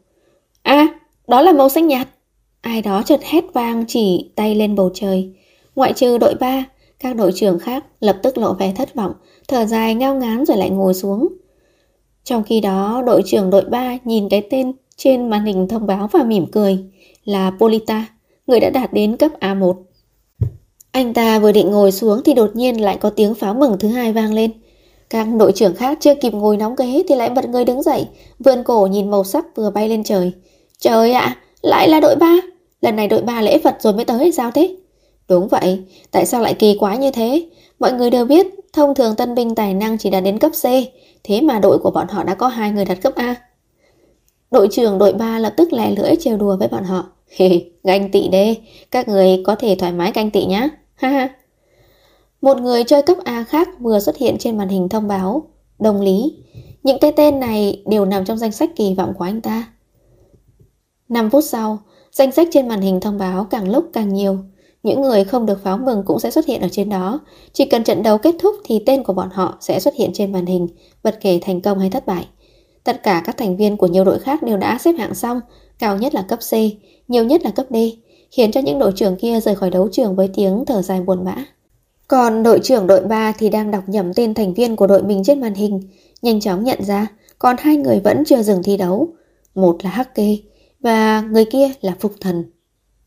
Đó là màu xanh nhạt. Ai đó chợt hét vang chỉ tay lên bầu trời. Ngoại trừ đội 3, các đội trưởng khác lập tức lộ vẻ thất vọng, thở dài ngao ngán rồi lại ngồi xuống. Trong khi đó, đội trưởng đội 3 nhìn cái tên trên màn hình thông báo và mỉm cười. Là Polita, người đã đạt đến cấp A1. Anh ta vừa định ngồi xuống thì đột nhiên lại có tiếng pháo mừng thứ hai vang lên. Các đội trưởng khác chưa kịp ngồi nóng ghế thì lại bật người đứng dậy, vươn cổ nhìn màu sắc vừa bay lên trời. Trời ạ, lại là đội 3. Lần này đội 3 lễ Phật rồi mới tới hay sao thế? Đúng vậy, tại sao lại kỳ quái như thế? Mọi người đều biết, thông thường tân binh tài năng chỉ đạt đến cấp C, thế mà đội của bọn họ đã có 2 người đạt cấp A. Đội trưởng đội 3 lập tức lè lưỡi trêu đùa với bọn họ. Ganh tị đê, các người có thể thoải mái ganh tị nhá. Một người chơi cấp A khác vừa xuất hiện trên màn hình thông báo. Đồng Lý. Những cái tên này đều nằm trong danh sách kỳ vọng của anh ta. 5 phút sau, danh sách trên màn hình thông báo càng lúc càng nhiều. Những người không được pháo mừng cũng sẽ xuất hiện ở trên đó. Chỉ cần trận đấu kết thúc thì tên của bọn họ sẽ xuất hiện trên màn hình, bất kể thành công hay thất bại. Tất cả các thành viên của nhiều đội khác đều đã xếp hạng xong, cao nhất là cấp C, nhiều nhất là cấp D, khiến cho những đội trưởng kia rời khỏi đấu trường với tiếng thở dài buồn bã. Còn đội trưởng đội 3 thì đang đọc nhầm tên thành viên của đội mình trên màn hình, nhanh chóng nhận ra còn 2 người vẫn chưa dừng thi đấu. Một là Hắc Kê và người kia là Phục Thần.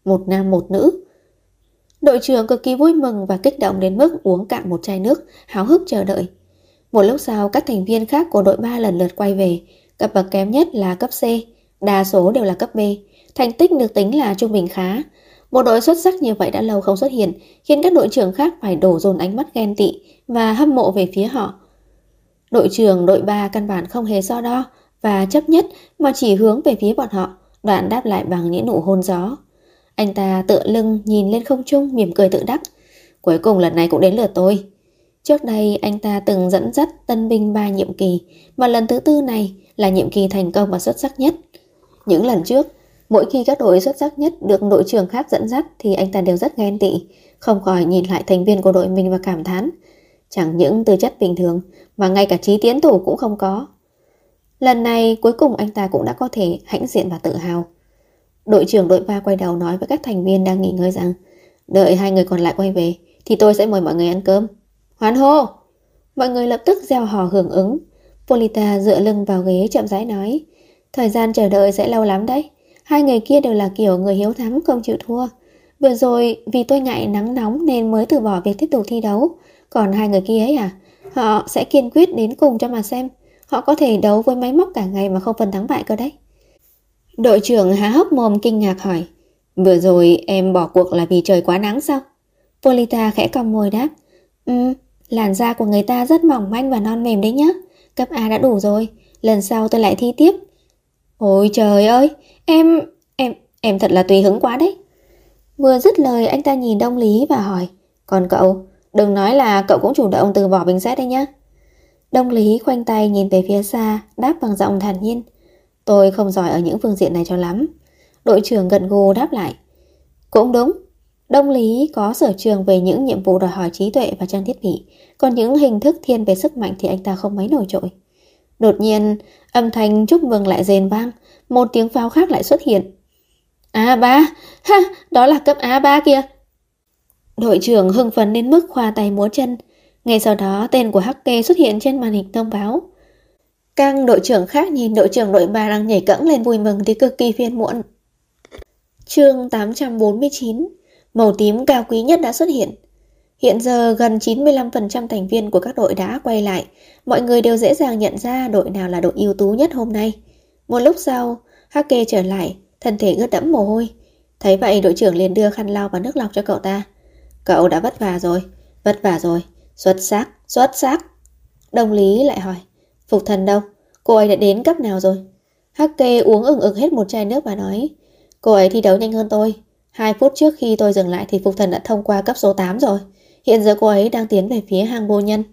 một nam một nữ. Đội trưởng cực kỳ vui mừng và kích động đến mức uống cạn một chai nước, háo hức chờ đợi. Một lúc sau, các thành viên khác của đội 3 lần lượt quay về. Cấp bậc kém nhất là cấp C, đa số đều là cấp B. Thành tích được tính là trung bình khá. Một đội xuất sắc như vậy đã lâu không xuất hiện, khiến các đội trưởng khác phải đổ dồn ánh mắt ghen tị và hâm mộ về phía họ. Đội trưởng đội 3 căn bản không hề so đo và chấp nhất mà chỉ hướng về phía bọn họ, đoạn đáp lại bằng những nụ hôn gió. Anh ta tựa lưng nhìn lên không trung mỉm cười tự đắc. Cuối cùng lần này cũng đến lượt tôi. Trước đây anh ta từng dẫn dắt tân binh 3 nhiệm kỳ, mà lần thứ tư này là nhiệm kỳ thành công và xuất sắc nhất. Những lần trước, mỗi khi các đội xuất sắc nhất được đội trưởng khác dẫn dắt thì anh ta đều rất ghen tị, không khỏi nhìn lại thành viên của đội mình và cảm thán. Chẳng những tư chất bình thường mà ngay cả trí tiến thủ cũng không có. Lần này cuối cùng anh ta cũng đã có thể hãnh diện và tự hào. Đội trưởng đội 3 quay đầu nói với các thành viên đang nghỉ ngơi rằng đợi 2 người còn lại quay về thì tôi sẽ mời mọi người ăn cơm. Hoan hô! Mọi người lập tức reo hò hưởng ứng. Polita dựa lưng vào ghế chậm rãi nói, thời gian chờ đợi sẽ lâu lắm đấy. 2 người kia đều là kiểu người hiếu thắng không chịu thua. Vừa rồi vì tôi ngại nắng nóng nên mới từ bỏ việc tiếp tục thi đấu. Còn 2 người kia ấy à, họ sẽ kiên quyết đến cùng cho mà xem. Họ có thể đấu với máy móc cả ngày mà không phân thắng bại cơ đấy. Đội trưởng há hốc mồm kinh ngạc hỏi, vừa rồi em bỏ cuộc là vì trời quá nắng sao? Polita khẽ cong môi đáp, làn da của người ta rất mỏng manh và non mềm đấy nhá. Cấp A đã đủ rồi, lần sau tôi lại thi tiếp. Ôi trời ơi, em thật là tùy hứng quá đấy. Vừa dứt lời anh ta nhìn Đông Lý và hỏi, còn cậu, đừng nói là cậu cũng chủ động từ bỏ bình xét đấy nhá. Đông Lý khoanh tay nhìn về phía xa, đáp bằng giọng thản nhiên, tôi không giỏi ở những phương diện này cho lắm. Đội trưởng gật gù đáp lại, cũng đúng. Đông Lý có sở trường về những nhiệm vụ đòi hỏi trí tuệ và trang thiết bị, còn những hình thức thiên về sức mạnh thì anh ta không mấy nổi trội. Đột nhiên, âm thanh chúc mừng lại rền vang, một tiếng pháo khác lại xuất hiện. A3, ha, đó là cấp A3 kìa. Đội trưởng hưng phấn đến mức khoa tay múa chân. Ngay sau đó tên của Hake xuất hiện trên màn hình thông báo. Các đội trưởng khác nhìn đội trưởng đội 3 đang nhảy cẫng lên vui mừng thì cực kỳ phiền muộn. Chương 849, màu tím cao quý nhất đã xuất hiện. Hiện giờ gần 95% thành viên của các đội đã quay lại. Mọi người đều dễ dàng nhận ra đội nào là đội ưu tú nhất hôm nay. Một lúc sau, Hake trở lại, thân thể ướt đẫm mồ hôi. Thấy vậy đội trưởng liền đưa khăn lau và nước lọc cho cậu ta. Cậu đã vất vả rồi, xuất sắc. Đồng Lý lại hỏi, Phục Thần đâu? Cô ấy đã đến cấp nào rồi? Hake uống ừng ực hết một chai nước và nói, cô ấy thi đấu nhanh hơn tôi. 2 phút trước khi tôi dừng lại thì Phục Thần đã thông qua cấp số 8 rồi. Hiện giờ cô ấy đang tiến về phía hang vô nhân.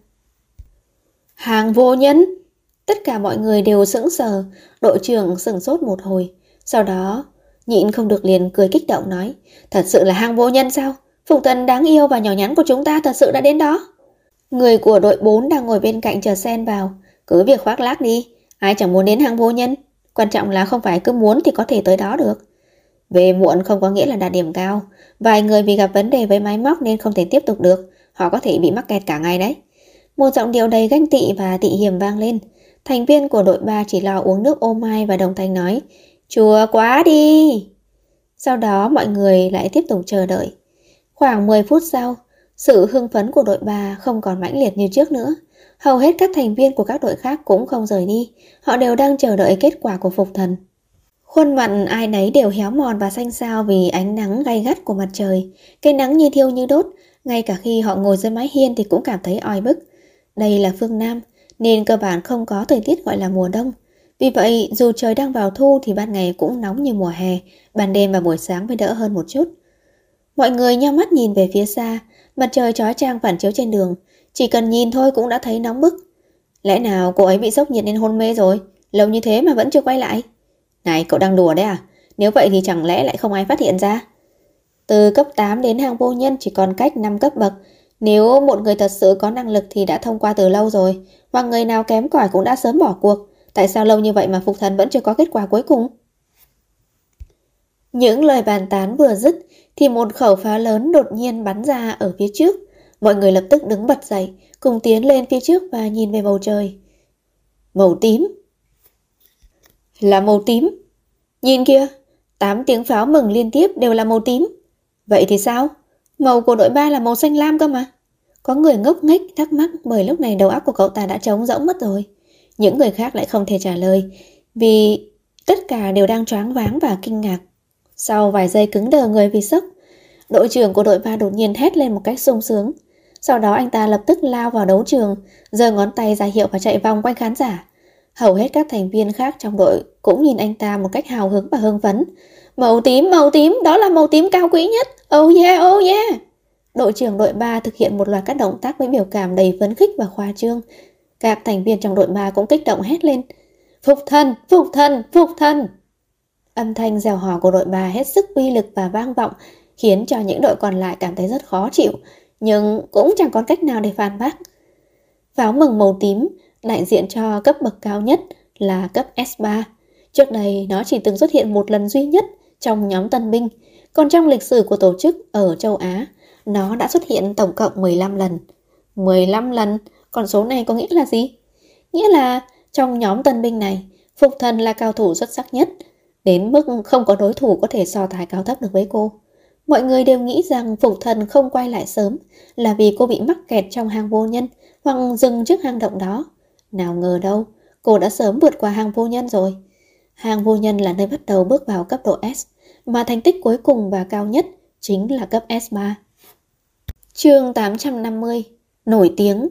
Hang vô nhân? Tất cả mọi người đều sững sờ. Đội trưởng sửng sốt một hồi. Sau đó nhịn không được liền cười kích động nói, thật sự là hang vô nhân sao? Phục Thần đáng yêu và nhỏ nhắn của chúng ta thật sự đã đến đó. Người của đội 4 đang ngồi bên cạnh chờ xen vào, cứ việc khoác lác đi, ai chẳng muốn đến hang vô nhân. Quan trọng là không phải cứ muốn thì có thể tới đó được. Về muộn không có nghĩa là đạt điểm cao. Vài người vì gặp vấn đề với máy móc nên không thể tiếp tục được. Họ có thể bị mắc kẹt cả ngày đấy. Một giọng điệu đầy ganh tị và tị hiềm vang lên. Thành viên của đội 3 chỉ lo uống nước ô mai và đồng thanh nói, chua quá đi. Sau đó mọi người lại tiếp tục chờ đợi. Khoảng 10 phút sau, sự hưng phấn của đội 3 không còn mãnh liệt như trước nữa. Hầu hết các thành viên của các đội khác cũng không rời đi. Họ đều đang chờ đợi kết quả của Phục Thần. Khuôn mặt ai nấy đều héo mòn và xanh xao vì ánh nắng gay gắt của mặt trời. Cái nắng như thiêu như đốt, ngay cả khi họ ngồi dưới mái hiên thì cũng cảm thấy oi bức. Đây là phương Nam, nên cơ bản không có thời tiết gọi là mùa đông. Vì vậy, dù trời đang vào thu thì ban ngày cũng nóng như mùa hè, ban đêm và buổi sáng mới đỡ hơn một chút. Mọi người nheo mắt nhìn về phía xa, mặt trời chói chang phản chiếu trên đường. Chỉ cần nhìn thôi cũng đã thấy nóng bức. Lẽ nào cô ấy bị sốc nhiệt nên hôn mê rồi? Lâu như thế mà vẫn chưa quay lại. Này, cậu đang đùa đấy à? Nếu vậy thì chẳng lẽ lại không ai phát hiện ra? Từ cấp 8 đến hang vô nhân chỉ còn cách 5 cấp bậc. Nếu một người thật sự có năng lực thì đã thông qua từ lâu rồi. Hoặc người nào kém cỏi cũng đã sớm bỏ cuộc. Tại sao lâu như vậy mà Phục Thần vẫn chưa có kết quả cuối cùng? Những lời bàn tán vừa dứt thì một khẩu pháo lớn đột nhiên bắn ra ở phía trước. Mọi người lập tức đứng bật dậy, cùng tiến lên phía trước và nhìn về bầu trời. Màu tím. Là màu tím. Nhìn kìa, 8 tiếng pháo mừng liên tiếp đều là màu tím. Vậy thì sao? Màu của đội 3 là màu xanh lam cơ mà. Có người ngốc nghếch thắc mắc bởi lúc này đầu óc của cậu ta đã trống rỗng mất rồi. Những người khác lại không thể trả lời vì tất cả đều đang choáng váng và kinh ngạc. Sau vài giây cứng đờ người vì sốc, đội trưởng của đội 3 đột nhiên hét lên một cách sung sướng. Sau đó anh ta lập tức lao vào đấu trường, giơ ngón tay ra hiệu và chạy vòng quanh khán giả. Hầu hết các thành viên khác trong đội cũng nhìn anh ta một cách hào hứng và hưng phấn. Màu tím, đó là màu tím cao quý nhất. Oh yeah, oh yeah. Đội trưởng đội 3 thực hiện một loạt các động tác với biểu cảm đầy phấn khích và khoa trương. Các thành viên trong đội 3 cũng kích động hét lên. Phục thần, phục thần, phục thần. Âm thanh reo hò của đội 3 hết sức uy lực và vang vọng, khiến cho những đội còn lại cảm thấy rất khó chịu, nhưng cũng chẳng còn cách nào để phản bác. Pháo mừng màu tím đại diện cho cấp bậc cao nhất là cấp S3. Trước đây nó chỉ từng xuất hiện một lần duy nhất trong nhóm tân binh, còn trong lịch sử của tổ chức ở châu Á, nó đã xuất hiện tổng cộng 15 lần. 15 lần, con số này có nghĩa là gì? Nghĩa là trong nhóm tân binh này, Phục Thần là cao thủ xuất sắc nhất, đến mức không có đối thủ có thể so tài cao thấp được với cô. Mọi người đều nghĩ rằng Phục Thần không quay lại sớm là vì cô bị mắc kẹt trong hang vô nhân hoặc dừng trước hang động đó. Nào ngờ đâu, cô đã sớm vượt qua hang vô nhân rồi. Hang vô nhân là nơi bắt đầu bước vào cấp độ S, mà thành tích cuối cùng và cao nhất chính là cấp S3. Chương 850. Nổi tiếng.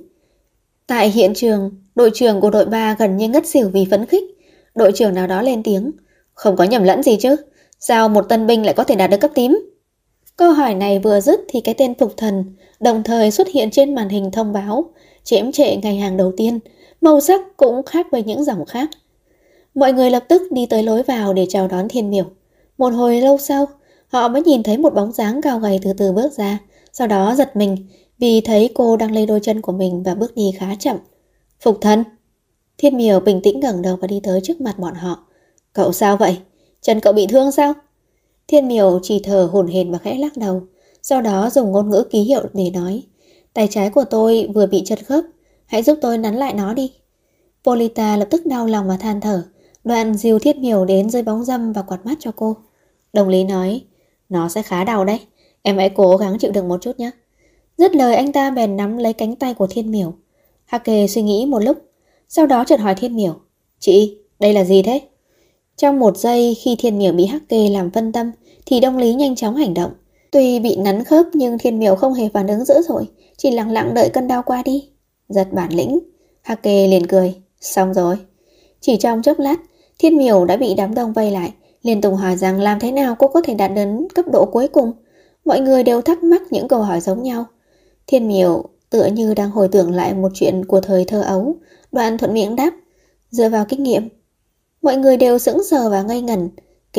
Tại hiện trường, đội trưởng của đội 3 gần như ngất xỉu vì phấn khích. Đội trưởng nào đó lên tiếng. Không có nhầm lẫn gì chứ? Sao một tân binh lại có thể đạt được cấp tím? Câu hỏi này vừa dứt thì cái tên Phục Thần đồng thời xuất hiện trên màn hình thông báo, chễm trệ ngày hàng đầu tiên, màu sắc cũng khác với những dòng khác. Mọi người lập tức đi tới lối vào để chào đón Thiên Miểu. Một hồi lâu sau, họ mới nhìn thấy một bóng dáng cao gầy từ từ bước ra, sau đó giật mình vì thấy cô đang lê đôi chân của mình và bước đi khá chậm. Phục Thần. Thiên Miểu bình tĩnh ngẩng đầu và đi tới trước mặt bọn họ. Cậu sao vậy? Chân cậu bị thương sao? Thiên Miểu chỉ thở hổn hển và khẽ lắc đầu, sau đó dùng ngôn ngữ ký hiệu để nói. Tay trái của tôi vừa bị chật khớp, hãy giúp tôi nắn lại nó đi. Polita lập tức đau lòng và than thở, đoạn dìu Thiên Miểu đến dưới bóng râm và quạt mắt cho cô. Đồng lý nói, nó sẽ khá đau đấy, em hãy cố gắng chịu đựng một chút nhé. Dứt lời anh ta bèn nắm lấy cánh tay của Thiên Miểu. Hake suy nghĩ một lúc, sau đó chợt hỏi Thiên Miểu, chị, đây là gì thế? Trong một giây khi Thiên Miểu bị Hake làm phân tâm thì Đông Lý nhanh chóng hành động. Tuy bị nắn khớp nhưng Thiên Miểu không hề phản ứng dữ dội, chỉ lặng lặng đợi cơn đau qua đi. Giật bản lĩnh, Hake liền cười, xong rồi. Chỉ trong chốc lát, Thiên Miểu đã bị đám đông vây lại, liên tục hỏi rằng làm thế nào cô có thể đạt đến cấp độ cuối cùng. Mọi người đều thắc mắc những câu hỏi giống nhau. Thiên Miểu tựa như đang hồi tưởng lại một chuyện của thời thơ ấu, đoạn thuận miệng đáp, dựa vào kinh nghiệm. Mọi người đều sững sờ và ngây ngẩn.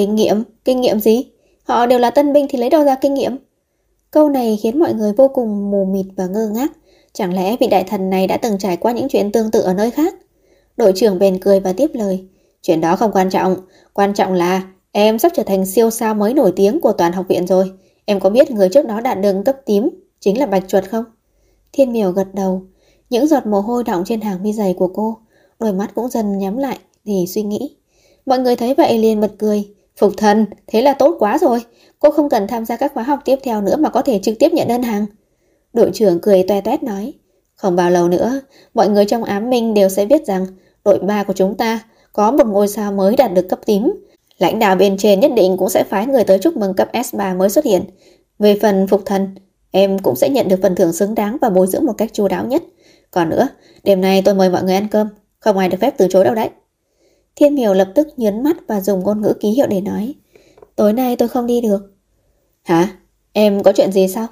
Kinh nghiệm gì? Họ đều là tân binh thì lấy đâu ra kinh nghiệm? Câu này khiến mọi người vô cùng mù mịt và ngơ ngác. Chẳng lẽ vị đại thần này đã từng trải qua những chuyện tương tự ở nơi khác? Đội trưởng bèn cười và tiếp lời. Chuyện đó không quan trọng là em sắp trở thành siêu sao mới nổi tiếng của toàn học viện rồi. Em có biết người trước đó đạt được cấp tím chính là Bạch Chuột không? Thiên Miểu gật đầu. Những giọt mồ hôi đọng trên hàng mi dày của cô, đôi mắt cũng dần nhắm lại thì suy nghĩ. Mọi người thấy vậy liền bật cười. Phục Thần, thế là tốt quá rồi. Cô không cần tham gia các khóa học tiếp theo nữa mà có thể trực tiếp nhận đơn hàng. Đội trưởng cười toe toét nói. Không bao lâu nữa, mọi người trong ám minh đều sẽ biết rằng đội 3 của chúng ta có một ngôi sao mới đạt được cấp tím. Lãnh đạo bên trên nhất định cũng sẽ phái người tới chúc mừng cấp S3 mới xuất hiện. Về phần Phục Thần, em cũng sẽ nhận được phần thưởng xứng đáng và bồi dưỡng một cách chu đáo nhất. Còn nữa, đêm nay tôi mời mọi người ăn cơm, không ai được phép từ chối đâu đấy. Thiên Miểu lập tức nhấn mắt và dùng ngôn ngữ ký hiệu để nói. Tối nay tôi không đi được. Hả? Em có chuyện gì sao?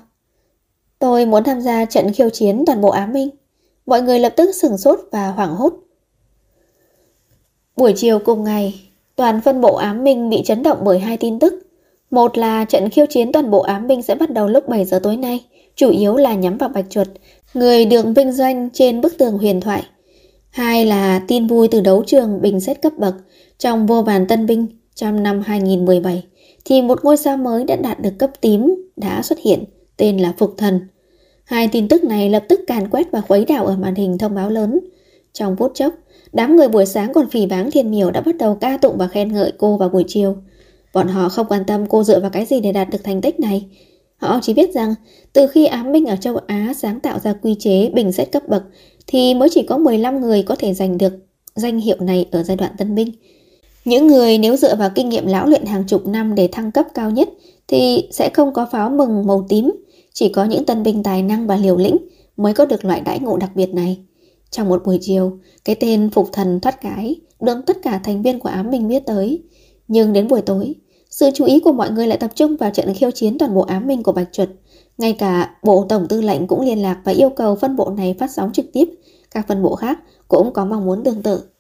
Tôi muốn tham gia trận khiêu chiến toàn bộ ám minh. Mọi người lập tức sửng sốt và hoảng hốt. Buổi chiều cùng ngày, toàn phân bộ ám minh bị chấn động bởi hai tin tức. Một là trận khiêu chiến toàn bộ ám minh sẽ bắt đầu lúc 7 giờ tối nay, chủ yếu là nhắm vào Bạch Chuột, người được vinh danh trên bức tường huyền thoại. Hai là tin vui từ đấu trường bình xét cấp bậc trong vô vàn tân binh trong năm 2017 thì một ngôi sao mới đã đạt được cấp tím đã xuất hiện, tên là Phục Thần. Hai tin tức này lập tức càn quét và khuấy đảo ở màn hình thông báo lớn. Trong phút chốc, đám người buổi sáng còn phỉ báng Thiên Miểu đã bắt đầu ca tụng và khen ngợi cô vào buổi chiều. Bọn họ không quan tâm cô dựa vào cái gì để đạt được thành tích này. Họ chỉ biết rằng từ khi ám binh ở châu Á sáng tạo ra quy chế bình xét cấp bậc thì mới chỉ có 15 người có thể giành được danh hiệu này ở giai đoạn tân binh. Những người nếu dựa vào kinh nghiệm lão luyện hàng chục năm để thăng cấp cao nhất thì sẽ không có pháo mừng màu tím, chỉ có những tân binh tài năng và liều lĩnh mới có được loại đãi ngộ đặc biệt này. Trong một buổi chiều, cái tên Phục Thần thoát cái được tất cả thành viên của ám binh biết tới. Nhưng đến buổi tối, sự chú ý của mọi người lại tập trung vào trận khiêu chiến toàn bộ ám binh của Bạch Chuột. Ngay cả Bộ Tổng Tư lệnh cũng liên lạc và yêu cầu phân bộ này phát sóng trực tiếp. Các phân bộ khác cũng có mong muốn tương tự.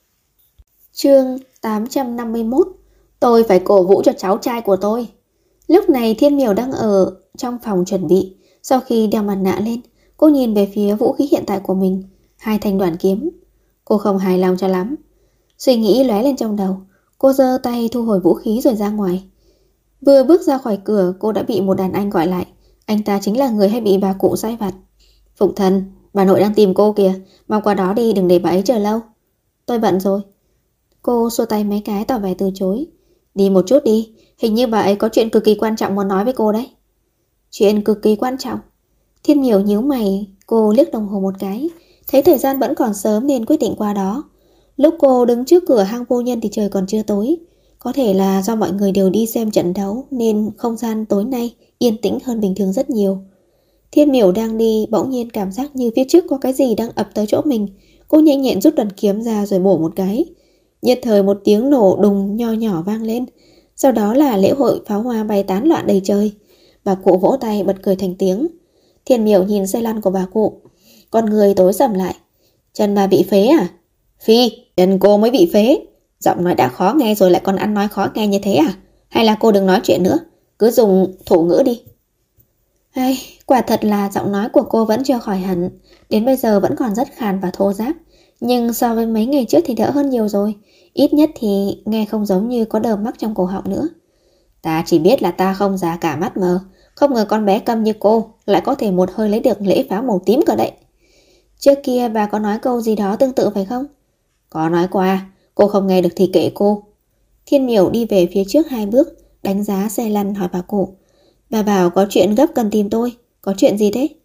Chương 851. Tôi phải cổ vũ cho cháu trai của tôi. Lúc này Thiên Miểu đang ở trong phòng chuẩn bị. Sau khi đeo mặt nạ lên, cô nhìn về phía vũ khí hiện tại của mình, 2 thanh đoàn kiếm. Cô không hài lòng cho lắm. Suy nghĩ lóe lên trong đầu, cô giơ tay thu hồi vũ khí rồi ra ngoài. Vừa bước ra khỏi cửa, cô đã bị một đàn anh gọi lại. Anh ta chính là người hay bị bà cụ sai vặt. Phục Thần, bà nội đang tìm cô kìa, mau qua đó đi, đừng để bà ấy chờ lâu. Tôi bận rồi. Cô xua tay mấy cái tỏ vẻ từ chối. Đi một chút đi, hình như bà ấy có chuyện cực kỳ quan trọng muốn nói với cô đấy. Chuyện cực kỳ quan trọng? Thiên Miểu nhíu mày, cô liếc đồng hồ một cái, thấy thời gian vẫn còn sớm nên quyết định qua đó. Lúc cô đứng trước cửa hang vô nhân thì trời còn chưa tối. Có thể là do mọi người đều đi xem trận đấu nên không gian tối nay yên tĩnh hơn bình thường rất nhiều. Thiên Miểu đang đi, bỗng nhiên cảm giác như phía trước có cái gì đang ập tới chỗ mình. Cô nhanh nhẹn rút đoàn kiếm ra rồi bổ một cái. Nhất thời một tiếng nổ đùng nho nhỏ vang lên. Sau đó là lễ hội pháo hoa bay tán loạn đầy trời. Bà cụ vỗ tay bật cười thành tiếng. Thiên Miểu nhìn xe lăn của bà cụ, con người tối sầm lại. Chân bà bị phế à? Phi, chân cô mới bị phế. Giọng nói đã khó nghe rồi lại còn ăn nói khó nghe như thế à? Hay là cô đừng nói chuyện nữa, cứ dùng thủ ngữ đi. Hay, quả thật là giọng nói của cô vẫn chưa khỏi hẳn. Đến bây giờ vẫn còn rất khàn và thô ráp. Nhưng so với mấy ngày trước thì đỡ hơn nhiều rồi. Ít nhất thì nghe không giống như có đờm mắc trong cổ họng nữa. Ta chỉ biết là ta không già cả mắt mờ. Không ngờ con bé câm như cô lại có thể một hơi lấy được lễ pháo màu tím cơ đấy. Trước kia bà có nói câu gì đó tương tự phải không? Có nói qua, cô không nghe được thì kệ cô. Thiên Miểu đi về phía trước 2 bước, đánh giá xe lăn hỏi bà cụ. Bà bảo có chuyện gấp cần tìm tôi. Có chuyện gì thế?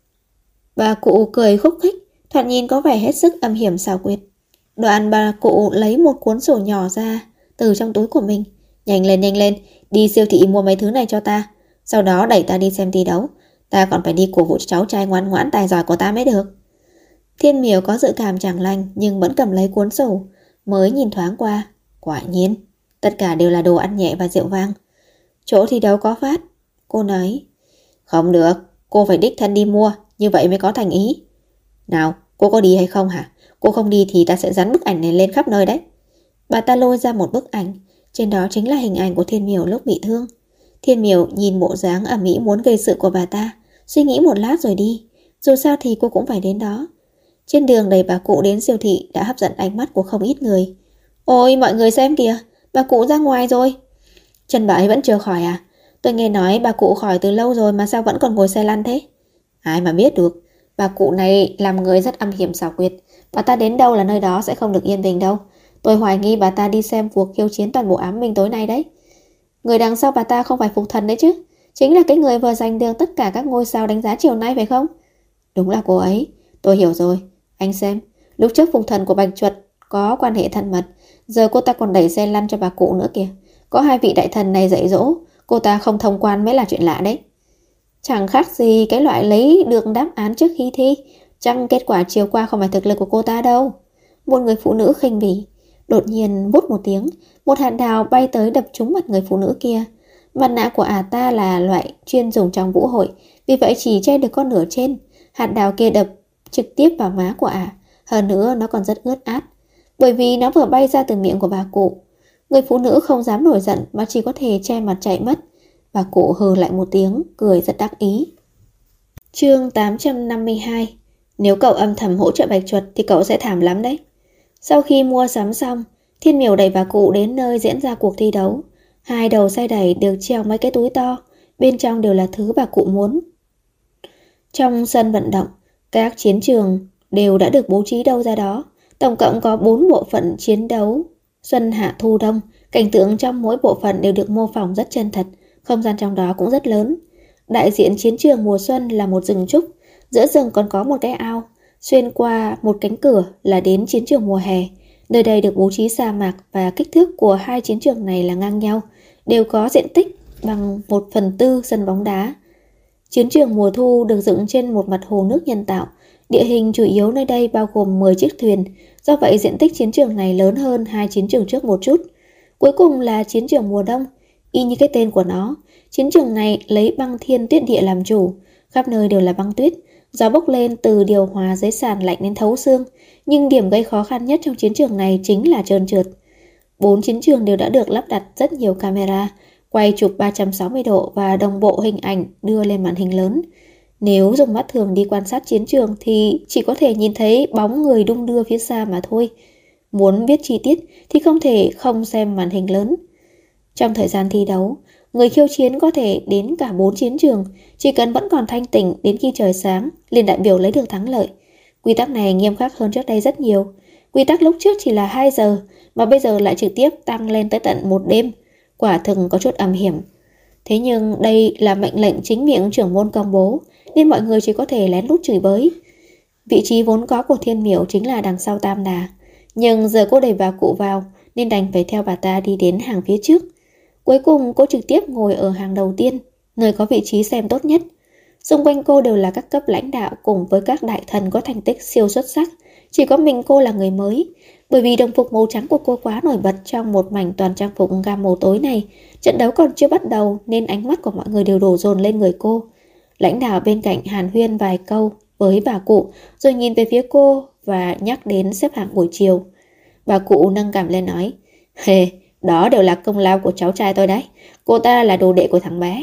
Bà cụ cười khúc khích, thoạt nhìn có vẻ hết sức âm hiểm xảo quyệt. Đoạn bà cụ lấy một cuốn sổ nhỏ ra từ trong túi của mình. Nhanh lên, đi siêu thị mua mấy thứ này cho ta. Sau đó đẩy ta đi xem thi đấu. Ta còn phải đi cổ vũ cho cháu trai ngoan ngoãn tài giỏi của ta mới được. Thiên Miểu có dự cảm chẳng lành nhưng vẫn cầm lấy cuốn sổ, mới nhìn thoáng qua. Quả nhiên, tất cả đều là đồ ăn nhẹ và rượu vang. Chỗ thi đấu có phát. Cô nói. Không được, cô phải đích thân đi mua, như vậy mới có thành ý. Nào, cô có đi hay không hả? Cô không đi thì ta sẽ dán bức ảnh này lên khắp nơi đấy. Bà ta lôi ra một bức ảnh, trên đó chính là hình ảnh của Thiên Miểu lúc bị thương. Thiên Miểu nhìn bộ dáng ầm ĩ muốn gây sự của bà ta, suy nghĩ một lát rồi đi. Dù sao thì cô cũng phải đến đó. Trên đường đẩy bà cụ đến siêu thị đã hấp dẫn ánh mắt của không ít người. Ôi mọi người xem kìa, bà cụ ra ngoài rồi. Chân bà ấy vẫn chưa khỏi à? Tôi nghe nói bà cụ khỏi từ lâu rồi mà sao vẫn còn ngồi xe lăn thế? Ai mà biết được, bà cụ này làm người rất âm hiểm xảo quyệt. Bà ta đến đâu là nơi đó sẽ không được yên bình đâu. Tôi hoài nghi bà ta đi xem cuộc khiêu chiến toàn bộ ám binh tối nay đấy. Người đằng sau bà ta không phải Phục Thần đấy chứ? Chính là cái người vừa giành được tất cả các ngôi sao đánh giá chiều nay phải không? Đúng là cô ấy. Tôi hiểu rồi. Anh xem, lúc trước Phục Thần của Bạch Chuột có quan hệ thân mật, giờ cô ta còn đẩy xe lăn cho bà cụ nữa kìa. Có 2 vị đại thần này dạy dỗ, cô ta không thông quan mới là chuyện lạ đấy. Chẳng khác gì cái loại lấy được đáp án trước khi thi. Chắc kết quả chiều qua không phải thực lực của cô ta đâu. Một người phụ nữ khinh bỉ. Đột nhiên vút một tiếng, một hạt đào bay tới đập trúng mặt người phụ nữ kia. Mặt nạ của ả ta là loại chuyên dùng trong vũ hội, vì vậy chỉ che được con nửa trên. Hạt đào kia đập trực tiếp vào má của ả. Hơn nữa nó còn rất ướt át, bởi vì nó vừa bay ra từ miệng của bà cụ. Người phụ nữ không dám nổi giận mà chỉ có thể che mặt chạy mất. Bà cụ hừ lại một tiếng, cười rất đắc ý. Chương 852. Nếu cậu âm thầm hỗ trợ Bạch Chuột thì cậu sẽ thảm lắm đấy. Sau khi mua sắm xong, Thiên Miểu đẩy bà cụ đến nơi diễn ra cuộc thi đấu. 2 đầu xe đẩy được treo mấy cái túi to, bên trong đều là thứ bà cụ muốn. Trong sân vận động, các chiến trường đều đã được bố trí đâu ra đó. Tổng cộng có 4 bộ phận chiến đấu xuân hạ thu đông, Cảnh tượng trong mỗi bộ phận đều được mô phỏng rất chân thật, không gian trong đó cũng rất lớn. Đại diện chiến trường mùa xuân là một rừng trúc, giữa rừng còn có một cái ao, xuyên qua một cánh cửa là đến chiến trường mùa hè. Nơi đây được bố trí sa mạc và kích thước của hai chiến trường này là ngang nhau, đều có diện tích bằng 1/4 sân bóng đá. Chiến trường mùa thu được dựng trên một mặt hồ nước nhân tạo. Địa hình chủ yếu nơi đây bao gồm 10 chiếc thuyền, do vậy diện tích chiến trường này lớn hơn hai chiến trường trước một chút. Cuối cùng là chiến trường mùa đông, y như cái tên của nó. Chiến trường này lấy băng thiên tuyết địa làm chủ, khắp nơi đều là băng tuyết, gió bốc lên từ điều hòa dưới sàn lạnh đến thấu xương. Nhưng điểm gây khó khăn nhất trong chiến trường này chính là trơn trượt. 4 chiến trường đều đã được lắp đặt rất nhiều camera, quay chụp 360 độ và đồng bộ hình ảnh đưa lên màn hình lớn. Nếu dùng mắt thường đi quan sát chiến trường thì chỉ có thể nhìn thấy bóng người đung đưa phía xa mà thôi. Muốn biết chi tiết thì không thể không xem màn hình lớn. Trong thời gian thi đấu, người khiêu chiến có thể đến cả 4 chiến trường, chỉ cần vẫn còn thanh tỉnh đến khi trời sáng, liền đại biểu lấy được thắng lợi. Quy tắc này nghiêm khắc hơn trước đây rất nhiều. Quy tắc lúc trước chỉ là 2 giờ, mà bây giờ lại trực tiếp tăng lên tới tận 1 đêm. Quả thực có chút âm hiểm. Thế nhưng đây là mệnh lệnh chính miệng trưởng môn công bố, nên mọi người chỉ có thể lén lút chửi bới. Vị trí vốn có của Thiên Miểu chính là đằng sau Tam Đà, nhưng giờ cô đẩy bà cụ vào nên đành phải theo bà ta đi đến hàng phía trước. Cuối cùng cô trực tiếp ngồi ở hàng đầu tiên, nơi có vị trí xem tốt nhất. Xung quanh cô đều là các cấp lãnh đạo cùng với các đại thần có thành tích siêu xuất sắc. Chỉ có mình cô là người mới. Bởi vì đồng phục màu trắng của cô quá nổi bật trong một mảnh toàn trang phục gam màu tối này, trận đấu còn chưa bắt đầu nên ánh mắt của mọi người đều đổ dồn lên người cô. Lãnh đạo bên cạnh hàn huyên vài câu với bà cụ, rồi nhìn về phía cô và nhắc đến xếp hạng buổi chiều. Bà cụ nâng cằm lên nói, hề, đó đều là công lao của cháu trai tôi đấy. Cô ta là đồ đệ của thằng bé.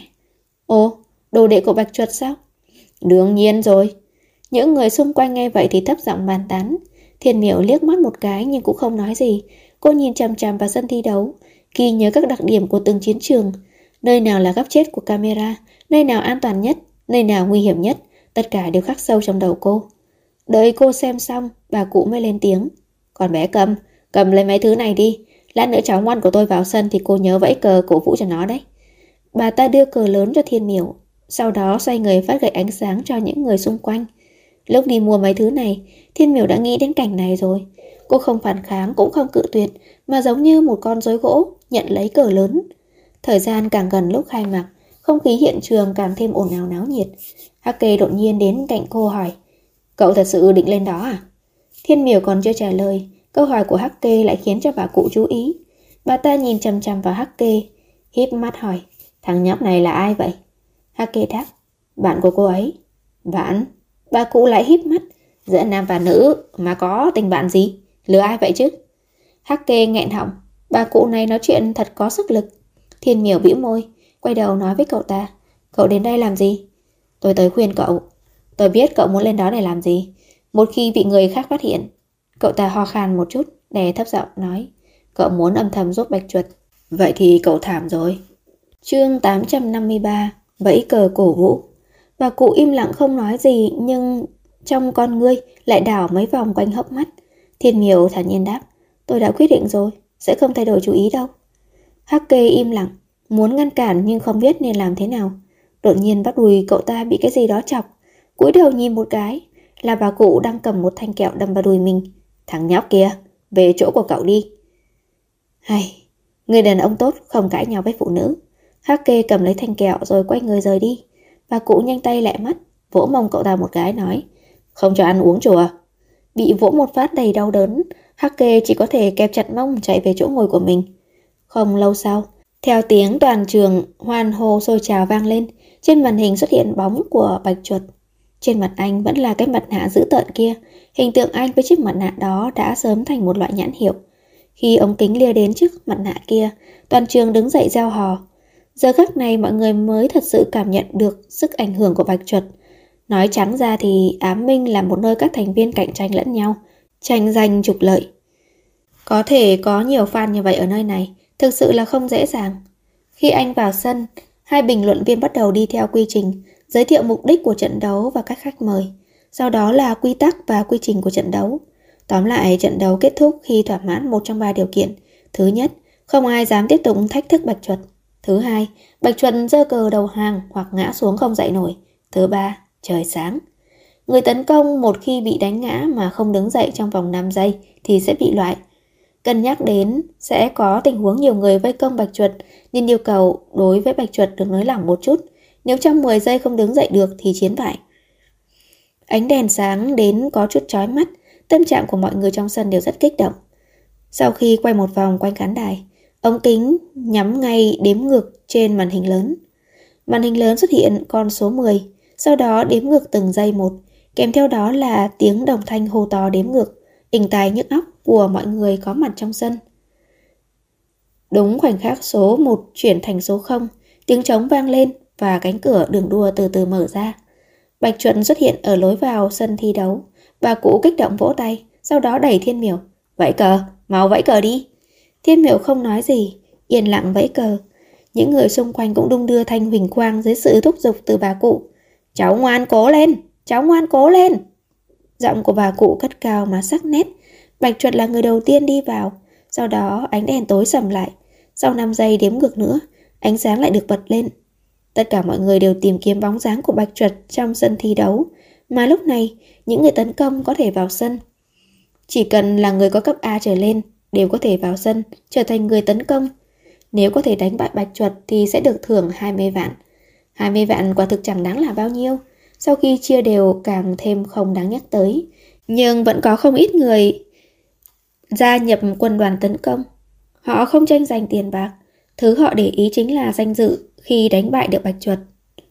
Ồ, đồ đệ của Bạch Chuột sao? Đương nhiên rồi. Những người xung quanh nghe vậy thì thấp giọng bàn tán. Thiên Miểu liếc mắt một cái nhưng cũng không nói gì. Cô nhìn chằm chằm vào sân thi đấu, ghi nhớ các đặc điểm của từng chiến trường. Nơi nào là góc chết của camera, nơi nào an toàn nhất, nơi nào nguy hiểm nhất, tất cả đều khắc sâu trong đầu cô. Đợi cô xem xong, bà cụ mới lên tiếng. Con bé cầm lấy mấy thứ này đi. Lát nữa cháu ngoan của tôi vào sân thì cô nhớ vẫy cờ cổ vũ cho nó đấy. Bà ta đưa cờ lớn cho Thiên Miểu, sau đó xoay người phát gậy ánh sáng cho những người xung quanh. Lúc đi mua mấy thứ này, Thiên Miểu đã nghĩ đến cảnh này rồi. Cô không phản kháng cũng không cự tuyệt, mà giống như một con rối gỗ nhận lấy cờ lớn. Thời gian càng gần lúc khai mạc, không khí hiện trường càng thêm ồn ào náo nhiệt. Hắc Kê đột nhiên đến cạnh cô hỏi, cậu thật sự định lên đó à? Thiên Miểu còn chưa trả lời, câu hỏi của Hắc Kê lại khiến cho bà cụ chú ý. Bà ta nhìn chằm chằm vào Hắc Kê, híp mắt hỏi, thằng nhóc này là ai vậy? Hắc Kê đáp, bạn của cô ấy. Bạn? Bà cụ lại híp mắt, giữa nam và nữ mà có tình bạn gì? Lừa ai vậy chứ? Hắc Kê nghẹn họng, bà cụ này nói chuyện thật có sức lực. Thiên Miểu bĩu môi, quay đầu nói với cậu ta, cậu đến đây làm gì? Tôi tới khuyên cậu. Tôi biết cậu muốn lên đó để làm gì. Một khi bị người khác phát hiện. Cậu ta ho khan một chút, đè thấp giọng nói, cậu muốn âm thầm giúp Bạch Chuột. Vậy thì cậu thảm rồi. Chương 853, vẫy cờ cổ vũ. Bà cụ im lặng không nói gì, nhưng trong con ngươi lại đảo mấy vòng quanh hốc mắt. Thiên Miểu thản nhiên đáp, tôi đã quyết định rồi, sẽ không thay đổi chủ ý đâu. Hắc Kê im lặng, muốn ngăn cản nhưng không biết nên làm thế nào. Đột nhiên bắt đùi cậu ta bị cái gì đó chọc, cúi đầu nhìn một cái, là bà cụ đang cầm một thanh kẹo đâm vào đùi mình. Thằng nhóc kia, về chỗ của cậu đi. Hay, người đàn ông tốt không cãi nhau với phụ nữ. Hắc Kê cầm lấy thanh kẹo rồi quay người rời đi. Bà cụ nhanh tay lẹ mắt, vỗ mông cậu ta một cái nói, không cho ăn uống chùa. Bị vỗ một phát đầy đau đớn, Hắc Kê chỉ có thể kẹp chặt mông chạy về chỗ ngồi của mình. Không lâu sau, theo tiếng toàn trường hoan hô sôi trào vang lên, trên màn hình xuất hiện bóng của Bạch Chuột. Trên mặt anh vẫn là cái mặt nạ dữ tợn kia, hình tượng anh với chiếc mặt nạ đó đã sớm thành một loại nhãn hiệu. Khi ống kính lia đến trước mặt nạ kia, toàn trường đứng dậy reo hò. Giờ khắc này mọi người mới thật sự cảm nhận được sức ảnh hưởng của Bạch Chuột. Nói trắng ra thì Ám Minh là một nơi các thành viên cạnh tranh lẫn nhau, tranh giành trục lợi. Có thể có nhiều fan như vậy ở nơi này, thực sự là không dễ dàng. Khi anh vào sân, hai bình luận viên bắt đầu đi theo quy trình, giới thiệu mục đích của trận đấu và các khách mời. Sau đó là quy tắc và quy trình của trận đấu. Tóm lại, trận đấu kết thúc khi thỏa mãn một trong ba điều kiện. Thứ nhất, Không ai dám tiếp tục thách thức Bạch Chuột. Thứ hai, Bạch Chuột giơ cờ đầu hàng hoặc ngã xuống không dậy nổi. Thứ ba, trời sáng. Người tấn công một khi bị đánh ngã mà không đứng dậy trong vòng 5 giây thì sẽ bị loại. Cân nhắc đến sẽ có tình huống nhiều người vây công Bạch Chuột nên yêu cầu đối với Bạch Chuột được nới lỏng một chút. Nếu trong 10 giây không đứng dậy được thì chiến bại. Ánh đèn sáng đến có chút chói mắt, tâm trạng của mọi người trong sân đều rất kích động. Sau khi quay một vòng quanh khán đài, ống kính nhắm ngay đếm ngược trên màn hình lớn. Màn hình lớn xuất hiện con số 10, sau đó đếm ngược từng giây một, kèm theo đó là tiếng đồng thanh hô to đếm ngược, inh tai nhức óc của mọi người có mặt trong sân. Đúng khoảnh khắc số 1 chuyển thành số 0, tiếng trống vang lên và cánh cửa đường đua từ từ mở ra. Bạch Chuột xuất hiện ở lối vào sân thi đấu. Bà cụ kích động vỗ tay, sau đó đẩy Thiên Miểu. Vẫy cờ, mau vẫy cờ đi. Thiên Miểu không nói gì, yên lặng vẫy cờ. Những người xung quanh cũng đung đưa thanh huỳnh quang dưới sự thúc giục từ bà cụ. Cháu ngoan cố lên, cháu ngoan cố lên. Giọng của bà cụ cất cao mà sắc nét. Bạch Chuột là người đầu tiên đi vào. Sau đó ánh đèn tối sầm lại. Sau 5 giây đếm ngược nữa, ánh sáng lại được bật lên. Tất cả mọi người đều tìm kiếm bóng dáng của Bạch Chuột trong sân thi đấu. Mà lúc này, những người tấn công có thể vào sân. Chỉ cần là người có cấp A trở lên đều có thể vào sân, trở thành người tấn công. Nếu có thể đánh bại Bạch Chuột thì sẽ được thưởng 20 vạn. 20 vạn quả thực chẳng đáng là bao nhiêu. Sau khi chia đều càng thêm không đáng nhắc tới. Nhưng vẫn có không ít người gia nhập quân đoàn tấn công. Họ không tranh giành tiền bạc. Thứ họ để ý chính là danh dự khi đánh bại được Bạch Chuột.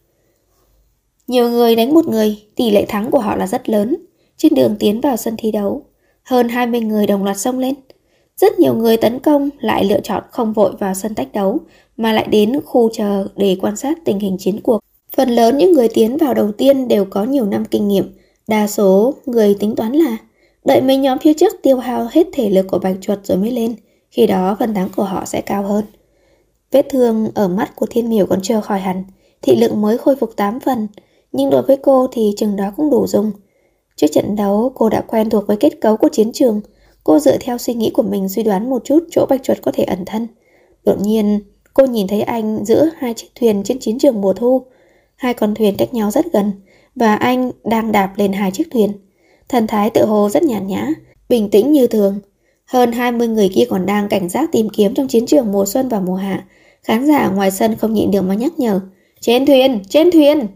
Nhiều người đánh một người, tỷ lệ thắng của họ là rất lớn. Trên đường tiến vào sân thi đấu, hơn 20 người đồng loạt xông lên. Rất nhiều người tấn công lại lựa chọn không vội vào sân tách đấu, mà lại đến khu chờ để quan sát tình hình chiến cuộc. Phần lớn những người tiến vào đầu tiên đều có nhiều năm kinh nghiệm. Đa số người tính toán là đợi mấy nhóm phía trước tiêu hao hết thể lực của Bạch Chuột rồi mới lên. Khi đó phần thắng của họ sẽ cao hơn. Vết thương ở mắt của Thiên Miểu còn chưa khỏi hẳn, thị lực mới khôi phục 8 phần. Nhưng đối với cô thì chừng đó cũng đủ dùng. Trước trận đấu cô đã quen thuộc với kết cấu của chiến trường. Cô dựa theo suy nghĩ của mình suy đoán một chút chỗ Bạch Chuột có thể ẩn thân. Đột nhiên cô nhìn thấy anh giữa hai chiếc thuyền trên chiến trường mùa thu. Hai con thuyền cách nhau rất gần, và anh đang đạp lên hai chiếc thuyền. Thần thái tự hồ rất nhàn nhã, bình tĩnh như thường. Hơn 20 người kia còn đang cảnh giác tìm kiếm trong chiến trường mùa xuân và mùa hạ. Khán giả ngoài sân không nhịn được mà nhắc nhở. Trên thuyền, trên thuyền.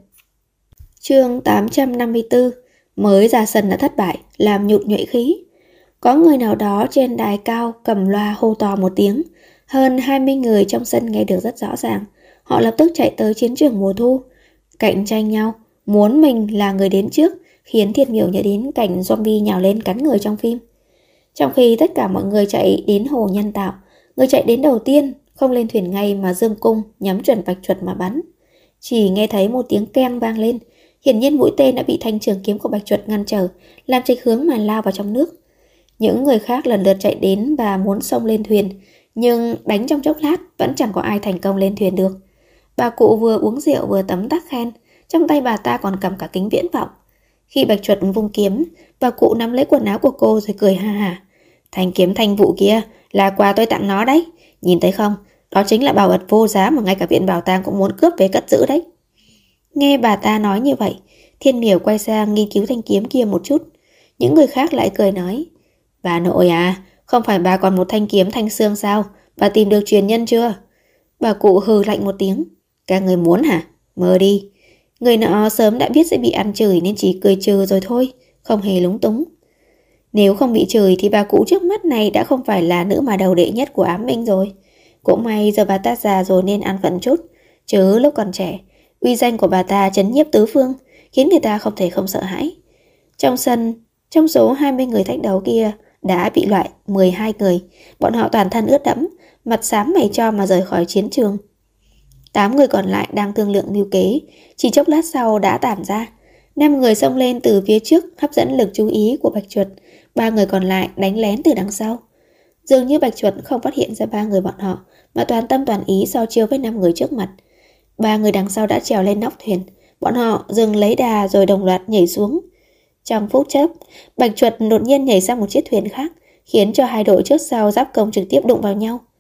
Chương 854. Mới ra sân đã thất bại, làm nhụt nhuệ khí. Có người nào đó trên đài cao cầm loa hô to một tiếng. Hơn 20 người trong sân nghe được rất rõ ràng. Họ lập tức chạy tới chiến trường mùa thu, cạnh tranh nhau, muốn mình là người đến trước, khiến Thiên Miểu nhớ đến cảnh zombie nhào lên cắn người trong phim. Trong khi tất cả mọi người chạy đến hồ nhân tạo, người chạy đến đầu tiên không lên thuyền ngay mà giương cung nhắm chuẩn Bạch Chuột mà bắn. Chỉ nghe thấy một tiếng keng vang lên. Hiển nhiên mũi tên đã bị thanh trường kiếm của Bạch Chuột ngăn trở, làm chệch hướng mà lao vào trong nước. Những người khác lần lượt chạy đến và muốn xông lên thuyền, nhưng đánh trong chốc lát vẫn chẳng có ai thành công lên thuyền được. Bà cụ vừa uống rượu vừa tấm tắc khen, trong tay bà ta còn cầm cả kính viễn vọng. Khi Bạch Chuột vung kiếm, bà cụ nắm lấy quần áo của cô rồi cười ha hả. Thanh kiếm thanh vụ kia là quà tôi tặng nó đấy, nhìn thấy không? Đó chính là bảo vật vô giá mà ngay cả viện bảo tàng cũng muốn cướp về cất giữ đấy. Nghe bà ta nói như vậy, Thiên Miểu quay sang nghiên cứu thanh kiếm kia một chút. Những người khác lại cười nói, bà nội à, không phải bà còn một thanh kiếm thanh xương sao? Bà tìm được truyền nhân chưa? Bà cụ hừ lạnh một tiếng. Các người muốn hả? Mơ đi. Người nọ sớm đã biết sẽ bị ăn chửi nên chỉ cười trừ rồi thôi, không hề lúng túng. Nếu không bị chửi thì bà cụ trước mắt này đã không phải là nữ mà đầu đệ nhất của ám minh rồi. Cũng may giờ bà ta già rồi nên ăn phận chút, chứ lúc còn trẻ, uy danh của bà ta chấn nhiếp tứ phương, khiến người ta không thể không sợ hãi. Trong sân, trong số 20 người thách đấu kia đã bị loại 12 người, bọn họ toàn thân ướt đẫm, mặt xám mày cho mà rời khỏi chiến trường. 8 người còn lại đang thương lượng mưu kế, chỉ chốc lát sau đã tản ra. 5 người xông lên từ phía trước hấp dẫn lực chú ý của Bạch Chuột, 3 người còn lại đánh lén từ đằng sau. Dường như Bạch Chuột không phát hiện ra 3 người bọn họ, mà toàn tâm toàn ý so chiêu với 5 người trước mặt. 3 người đằng sau đã trèo lên nóc thuyền, bọn họ dừng lấy đà rồi đồng loạt nhảy xuống. Trong phút chốc, Bạch Chuột đột nhiên nhảy sang một chiếc thuyền khác, khiến cho hai đội trước sau giáp công trực tiếp đụng vào nhau.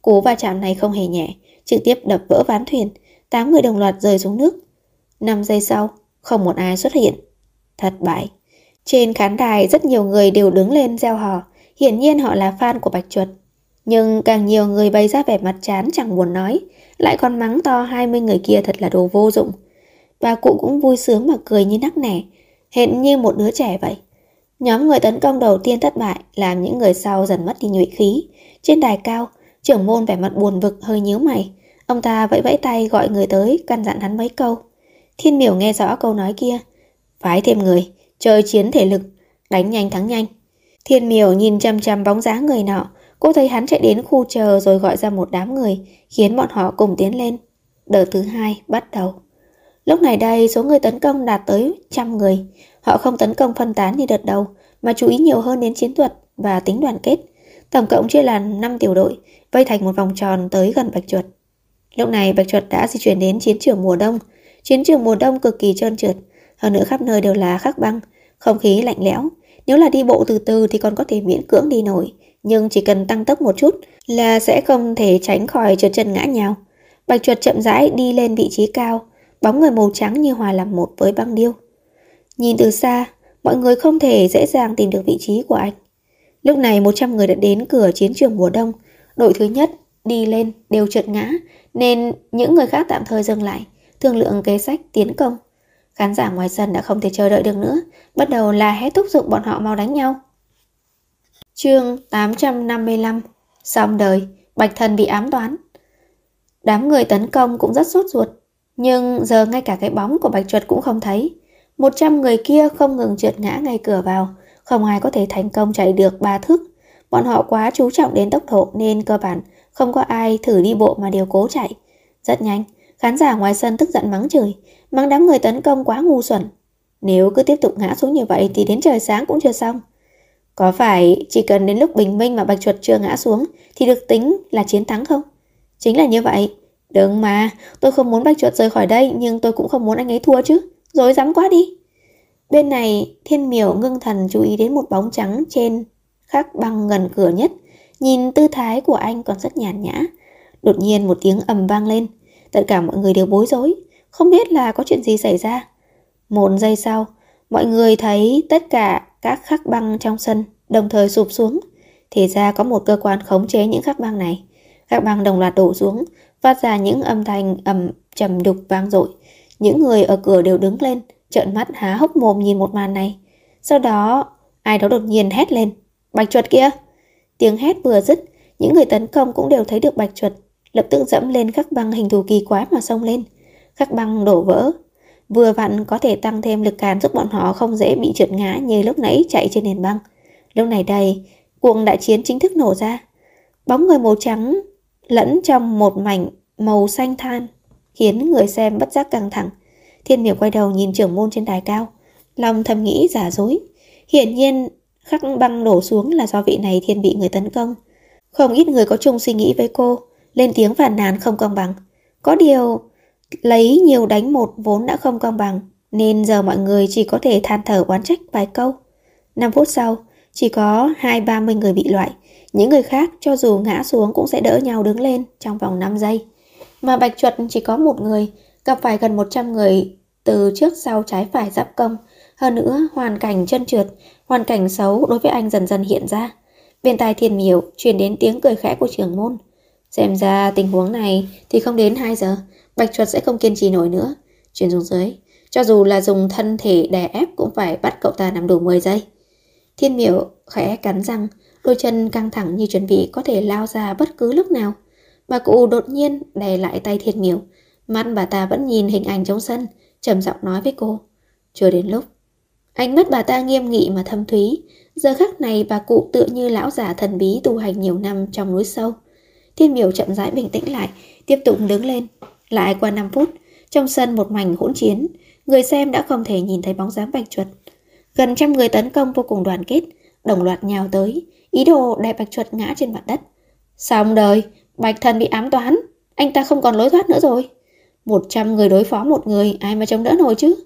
Cú va chạm này không hề nhẹ, trực tiếp đập vỡ ván thuyền, 8 người đồng loạt rơi xuống nước. 5 giây sau, không một ai xuất hiện. Thất bại. Trên khán đài rất nhiều người đều đứng lên reo hò, hiển nhiên họ là fan của Bạch Chuột. Nhưng càng nhiều người bày ra vẻ mặt chán chẳng buồn nói, lại còn mắng to 20 người kia thật là đồ vô dụng. Bà cụ cũng vui sướng mà cười như nắc nẻ, hệt như một đứa trẻ vậy. Nhóm người tấn công đầu tiên thất bại, làm những người sau dần mất đi nhuệ khí. Trên đài cao, trưởng môn vẻ mặt buồn bực hơi nhíu mày. Ông ta vẫy vẫy tay gọi người tới, căn dặn hắn mấy câu. Thiên Miểu nghe rõ câu nói kia. Phái thêm người, chơi chiến thể lực, đánh nhanh thắng nhanh. Thiên Miểu nhìn chằm chằm bóng dáng người nọ. Cô thấy hắn chạy đến khu chờ rồi gọi ra một đám người, khiến bọn họ cùng tiến lên. Đợt thứ 2 bắt đầu. Lúc này đây, số người tấn công đạt tới 100 người. Họ không tấn công phân tán như đợt đầu, mà chú ý nhiều hơn đến chiến thuật và tính đoàn kết. Tổng cộng chia làm 5 tiểu đội, vây thành một vòng tròn tới gần Bạch Chuột. Lúc này Bạch Chuột đã di chuyển đến chiến trường mùa đông. Chiến trường mùa đông cực kỳ trơn trượt, hơn nữa khắp nơi đều là khắc băng, không khí lạnh lẽo. Nếu là đi bộ từ từ thì còn có thể miễn cưỡng đi nổi, nhưng chỉ cần tăng tốc một chút là sẽ không thể tránh khỏi trượt chân ngã nhào. Bạch Chuột chậm rãi đi lên vị trí cao, bóng người màu trắng như hòa làm một với băng điêu. Nhìn từ xa, mọi người không thể dễ dàng tìm được vị trí của anh. Lúc này 100 người đã đến cửa chiến trường mùa đông. Đội thứ nhất đi lên đều trượt ngã, nên những người khác tạm thời dừng lại, thương lượng kế sách tiến công. Khán giả ngoài sân đã không thể chờ đợi được nữa, bắt đầu la hét thúc giục bọn họ mau đánh nhau. Chương 855. Xong đời, Bạch Thần bị ám toán. Đám người tấn công cũng rất sốt ruột, nhưng giờ ngay cả cái bóng của Bạch Chuột cũng không thấy. 100 người kia không ngừng trượt ngã ngay cửa vào, không ai có thể thành công chạy được 3 thước. Bọn họ quá chú trọng đến tốc độ nên cơ bản không có ai thử đi bộ mà đều cố chạy. Rất nhanh, khán giả ngoài sân tức giận mắng chửi, mắng đám người tấn công quá ngu xuẩn. Nếu cứ tiếp tục ngã xuống như vậy thì đến trời sáng cũng chưa xong. Có phải chỉ cần đến lúc bình minh mà Bạch Chuột chưa ngã xuống thì được tính là chiến thắng không? Chính là như vậy. Đừng mà, tôi không muốn Bạch Chuột rời khỏi đây, nhưng tôi cũng không muốn anh ấy thua chứ. Dối dám quá đi. Bên này, Thiên Miểu ngưng thần chú ý đến một bóng trắng trên khắc băng gần cửa nhất. Nhìn tư thái của anh còn rất nhàn nhã. Đột nhiên một tiếng ầm vang lên. Tất cả mọi người đều bối rối, không biết là có chuyện gì xảy ra. 1 giây sau, mọi người thấy tất cả các khắc băng trong sân đồng thời sụp xuống. Thì ra có một cơ quan khống chế những khắc băng này. Các băng đồng loạt đổ xuống, phát ra những âm thanh ầm trầm đục vang dội. Những người ở cửa đều đứng lên, trợn mắt há hốc mồm nhìn một màn này. Sau đó, ai đó đột nhiên hét lên, Bạch Chuột kia! Tiếng hét vừa dứt, những người tấn công cũng đều thấy được Bạch Chuột, lập tức dẫm lên khắc băng hình thù kỳ quái mà xông lên. Khắc băng đổ vỡ, vừa vặn có thể tăng thêm lực cản giúp bọn họ không dễ bị trượt ngã như lúc nãy chạy trên nền băng. Lúc này đây, cuộc đại chiến chính thức nổ ra. Bóng người màu trắng lẫn trong một mảnh màu xanh than, khiến người xem bất giác căng thẳng. Thiên Miểu quay đầu nhìn trưởng môn trên đài cao, lòng thầm nghĩ giả dối. Hiển nhiên khắc băng đổ xuống là do vị này thiên bị người tấn công. Không ít người có chung suy nghĩ với cô, lên tiếng phàn nàn không công bằng. Có điều, lấy nhiều đánh một vốn đã không công bằng, nên giờ mọi người chỉ có thể than thở oán trách vài câu. 5 phút sau, chỉ có 20-30 người bị loại. Những người khác cho dù ngã xuống cũng sẽ đỡ nhau đứng lên trong vòng 5 giây. Mà Bạch Chuột chỉ có một người, gặp phải gần 100 người từ trước sau trái phải giáp công. Hơn nữa, hoàn cảnh trơn trượt, hoàn cảnh xấu đối với anh dần dần hiện ra. Bên tai Thiên Miểu truyền đến tiếng cười khẽ của trưởng môn. Xem ra tình huống này thì không đến 2 giờ, Bạch Chuột sẽ không kiên trì nổi nữa. Chuyển xuống dưới, cho dù là dùng thân thể đè ép cũng phải bắt cậu ta nằm đủ 10 giây. Thiên Miểu khẽ cắn răng, đôi chân căng thẳng như chuẩn bị có thể lao ra bất cứ lúc nào. Bà cụ đột nhiên đè lại tay Thiên Miểu, mắt bà ta vẫn nhìn hình ảnh trong sân, trầm giọng nói với cô. Chưa đến lúc. Ánh mắt bà ta nghiêm nghị mà thâm thúy. Giờ khắc này bà cụ tựa như lão già thần bí tu hành nhiều năm trong núi sâu. Thiên Miểu chậm rãi bình tĩnh lại, tiếp tục đứng lên. Lại qua 5 phút, trong sân một mảnh hỗn chiến, người xem đã không thể nhìn thấy bóng dáng Bạch Chuột. Gần trăm người tấn công vô cùng đoàn kết, đồng loạt nhào tới, ý đồ đè Bạch Chuột ngã trên mặt đất. Xong đời, Bạch Thần bị ám toán, anh ta không còn lối thoát nữa rồi. 100 người đối phó một người, ai mà chống đỡ nổi chứ?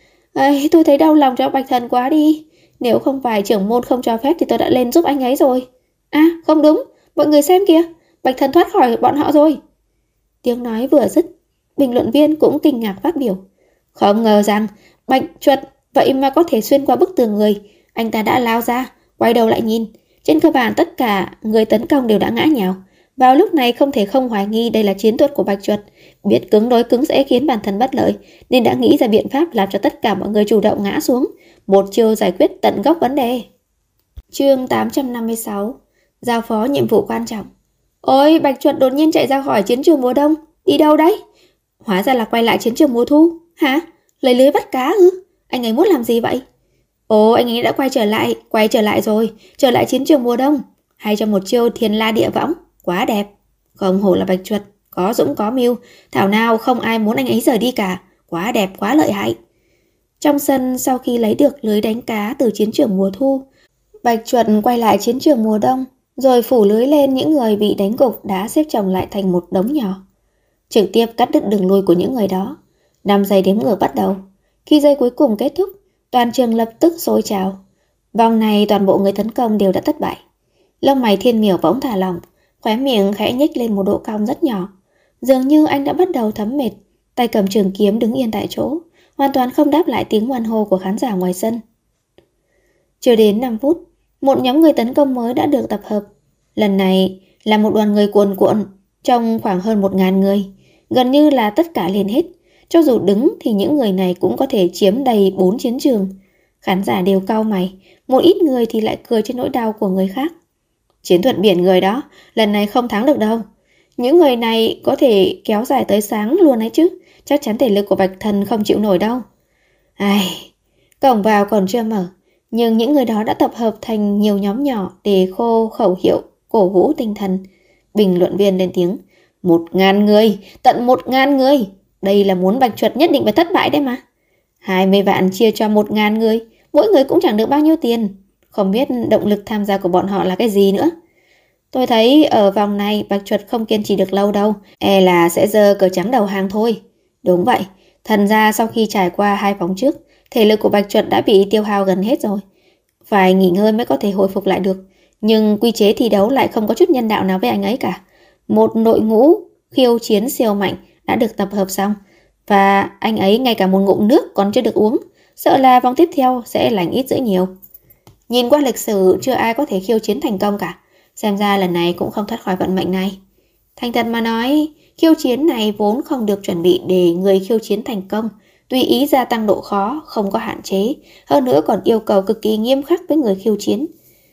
Tôi thấy đau lòng cho Bạch Thần quá đi. Nếu không phải trưởng môn không cho phép thì tôi đã lên giúp anh ấy rồi. À, không đúng, mọi người xem kìa, Bạch Thần thoát khỏi bọn họ rồi. Tiếng nói vừa dứt, bình luận viên cũng kinh ngạc phát biểu. Không ngờ rằng Bạch Chuột vậy mà có thể xuyên qua bức tường người. Anh ta đã lao ra, quay đầu lại nhìn. Trên cơ bản tất cả người tấn công đều đã ngã nhào. Vào lúc này không thể không hoài nghi đây là chiến thuật của Bạch Chuột. Biết cứng đối cứng sẽ khiến bản thân bất lợi, nên đã nghĩ ra biện pháp làm cho tất cả mọi người chủ động ngã xuống. Một chiêu giải quyết tận gốc vấn đề. Chương 856. Giao phó nhiệm vụ quan trọng. Ôi, Bạch Chuột đột nhiên chạy ra khỏi chiến trường mùa đông. Đi đâu đấy? Hóa ra là quay lại chiến trường mùa thu. Hả? Lấy lưới bắt cá ư? Anh ấy muốn làm gì vậy? Ồ, anh ấy đã quay trở lại rồi. Trở lại chiến trường mùa đông. Hay cho một chiêu thiên la địa võng. Quá đẹp. Không hổ là Bạch Chuột, có dũng có mưu. Thảo nào không ai muốn anh ấy rời đi cả. Quá đẹp, quá lợi hại. Trong sân, sau khi lấy được lưới đánh cá từ chiến trường mùa thu, Bạch Chuột quay lại chiến trường mùa đông, rồi phủ lưới lên những người bị đánh gục đã xếp chồng lại thành một đống nhỏ. Trực tiếp cắt đứt đường lui của những người đó. 5 giây đếm ngược bắt đầu. Khi giây cuối cùng kết thúc, toàn trường lập tức sôi trào. Vòng này toàn bộ người tấn công đều đã thất bại. Lông mày Thiên Miểu bỗng thả lỏng, khóe miệng khẽ nhếch lên một độ cong rất nhỏ. Dường như anh đã bắt đầu thấm mệt, tay cầm trường kiếm đứng yên tại chỗ, hoàn toàn không đáp lại tiếng hoan hô của khán giả ngoài sân. Chưa đến 5 phút, một nhóm người tấn công mới đã được tập hợp. Lần này là một đoàn người cuồn cuộn, trong khoảng hơn 1000 người, gần như là tất cả liền hết. Cho dù đứng thì những người này cũng có thể chiếm đầy 4 chiến trường. Khán giả đều cau mày, một ít người thì lại cười trên nỗi đau của người khác. Chiến thuật biển người đó, lần này không thắng được đâu. Những người này có thể kéo dài tới sáng luôn ấy chứ, chắc chắn thể lực của Bạch Thần không chịu nổi đâu. Ai, cổng vào còn chưa mở, nhưng những người đó đã tập hợp thành nhiều nhóm nhỏ để khô khẩu hiệu, cổ vũ tinh thần. Bình luận viên lên tiếng, 1000 người, tận 1000 người. Đây là muốn Bạch Chuột nhất định phải thất bại đấy mà. 20 vạn chia cho 1000 người, mỗi người cũng chẳng được bao nhiêu tiền. Không biết động lực tham gia của bọn họ là cái gì nữa. Tôi thấy ở vòng này Bạch Chuột không kiên trì được lâu đâu, e là sẽ giơ cờ trắng đầu hàng thôi. Đúng vậy, thần ra sau khi trải qua 2 vòng trước, thể lực của Bạch Chuột đã bị tiêu hao gần hết rồi. Phải nghỉ ngơi mới có thể hồi phục lại được. Nhưng quy chế thi đấu lại không có chút nhân đạo nào với anh ấy cả. Một đội ngũ khiêu chiến siêu mạnh đã được tập hợp xong, và anh ấy ngay cả một ngụm nước còn chưa được uống. Sợ là vòng tiếp theo sẽ lành ít dữ nhiều. Nhìn qua lịch sử chưa ai có thể khiêu chiến thành công cả. Xem ra lần này cũng không thoát khỏi vận mệnh này. Thành thật mà nói, khiêu chiến này vốn không được chuẩn bị để người khiêu chiến thành công. Tùy ý gia tăng độ khó, không có hạn chế. Hơn nữa còn yêu cầu cực kỳ nghiêm khắc với người khiêu chiến.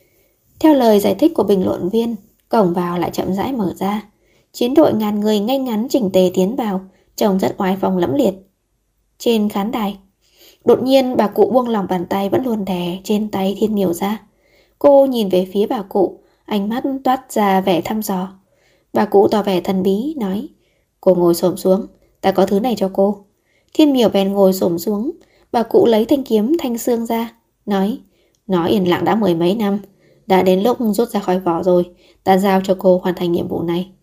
Theo lời giải thích của bình luận viên, cổng vào lại chậm rãi mở ra. Chiến đội ngàn người ngay ngắn chỉnh tề tiến vào, trông rất oai phong lẫm liệt. Trên khán đài, đột nhiên bà cụ buông lỏng bàn tay vẫn luôn đè trên tay Thiên Miểu ra. Cô nhìn về phía bà cụ, ánh mắt toát ra vẻ thăm dò. Bà cụ tỏ vẻ thần bí, nói, cô ngồi xổm xuống, ta có thứ này cho cô. Thiên Miểu bèn ngồi xổm xuống, bà cụ lấy thanh kiếm thanh xương ra, nói, nó yên lặng đã 10 mấy năm, đã đến lúc rút ra khỏi vỏ rồi, ta giao cho cô hoàn thành nhiệm vụ này.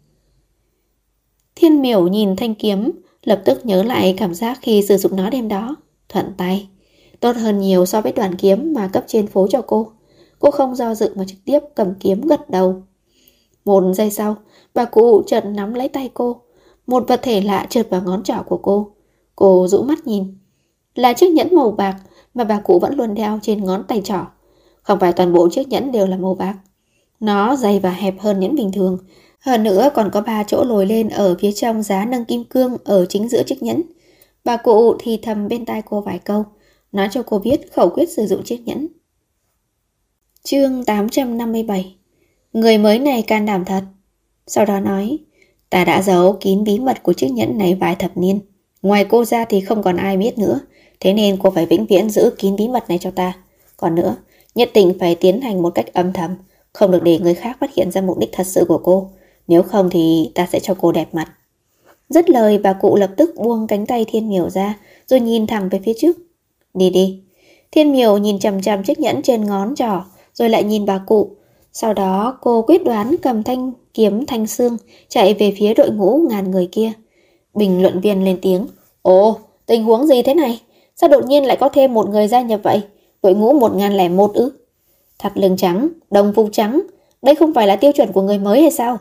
Thiên Miểu nhìn thanh kiếm, lập tức nhớ lại cảm giác khi sử dụng nó đêm đó. Thuận tay, tốt hơn nhiều so với đoàn kiếm mà cấp trên phối cho cô. Cô không do dự mà trực tiếp cầm kiếm gật đầu. 1 giây sau, bà cụ chợt nắm lấy tay cô. Một vật thể lạ trượt vào ngón trỏ của cô. Cô rũ mắt nhìn. Là chiếc nhẫn màu bạc mà bà cụ vẫn luôn đeo trên ngón tay trỏ. Không phải toàn bộ chiếc nhẫn đều là màu bạc. Nó dày và hẹp hơn nhẫn bình thường. Hơn nữa còn có 3 chỗ lồi lên ở phía trong giá nâng kim cương ở chính giữa chiếc nhẫn. Bà cụ thì thầm bên tai cô vài câu, nói cho cô biết khẩu quyết sử dụng chiếc nhẫn. Chương 857. Người mới này can đảm thật. Sau đó nói, ta đã giấu kín bí mật của chiếc nhẫn này vài thập niên. Ngoài cô ra thì không còn ai biết nữa. Thế nên cô phải vĩnh viễn giữ kín bí mật này cho ta. Còn nữa, nhất định phải tiến hành một cách âm thầm, không được để người khác phát hiện ra mục đích thật sự của cô. Nếu không thì ta sẽ cho cô đẹp mặt. Dứt lời, bà cụ lập tức buông cánh tay Thiên Miểu ra, rồi nhìn thẳng về phía trước. Đi đi. Thiên Miểu nhìn chằm chằm chiếc nhẫn trên ngón trỏ, rồi lại nhìn bà cụ. Sau đó cô quyết đoán cầm thanh kiếm thanh xương, chạy về phía đội ngũ ngàn người kia. Bình luận viên lên tiếng. Ồ, tình huống gì thế này? Sao đột nhiên lại có thêm một người gia nhập vậy? Đội ngũ 1001 ư? Thắt lưng trắng, đồng phục trắng, đây không phải là tiêu chuẩn của người mới hay sao?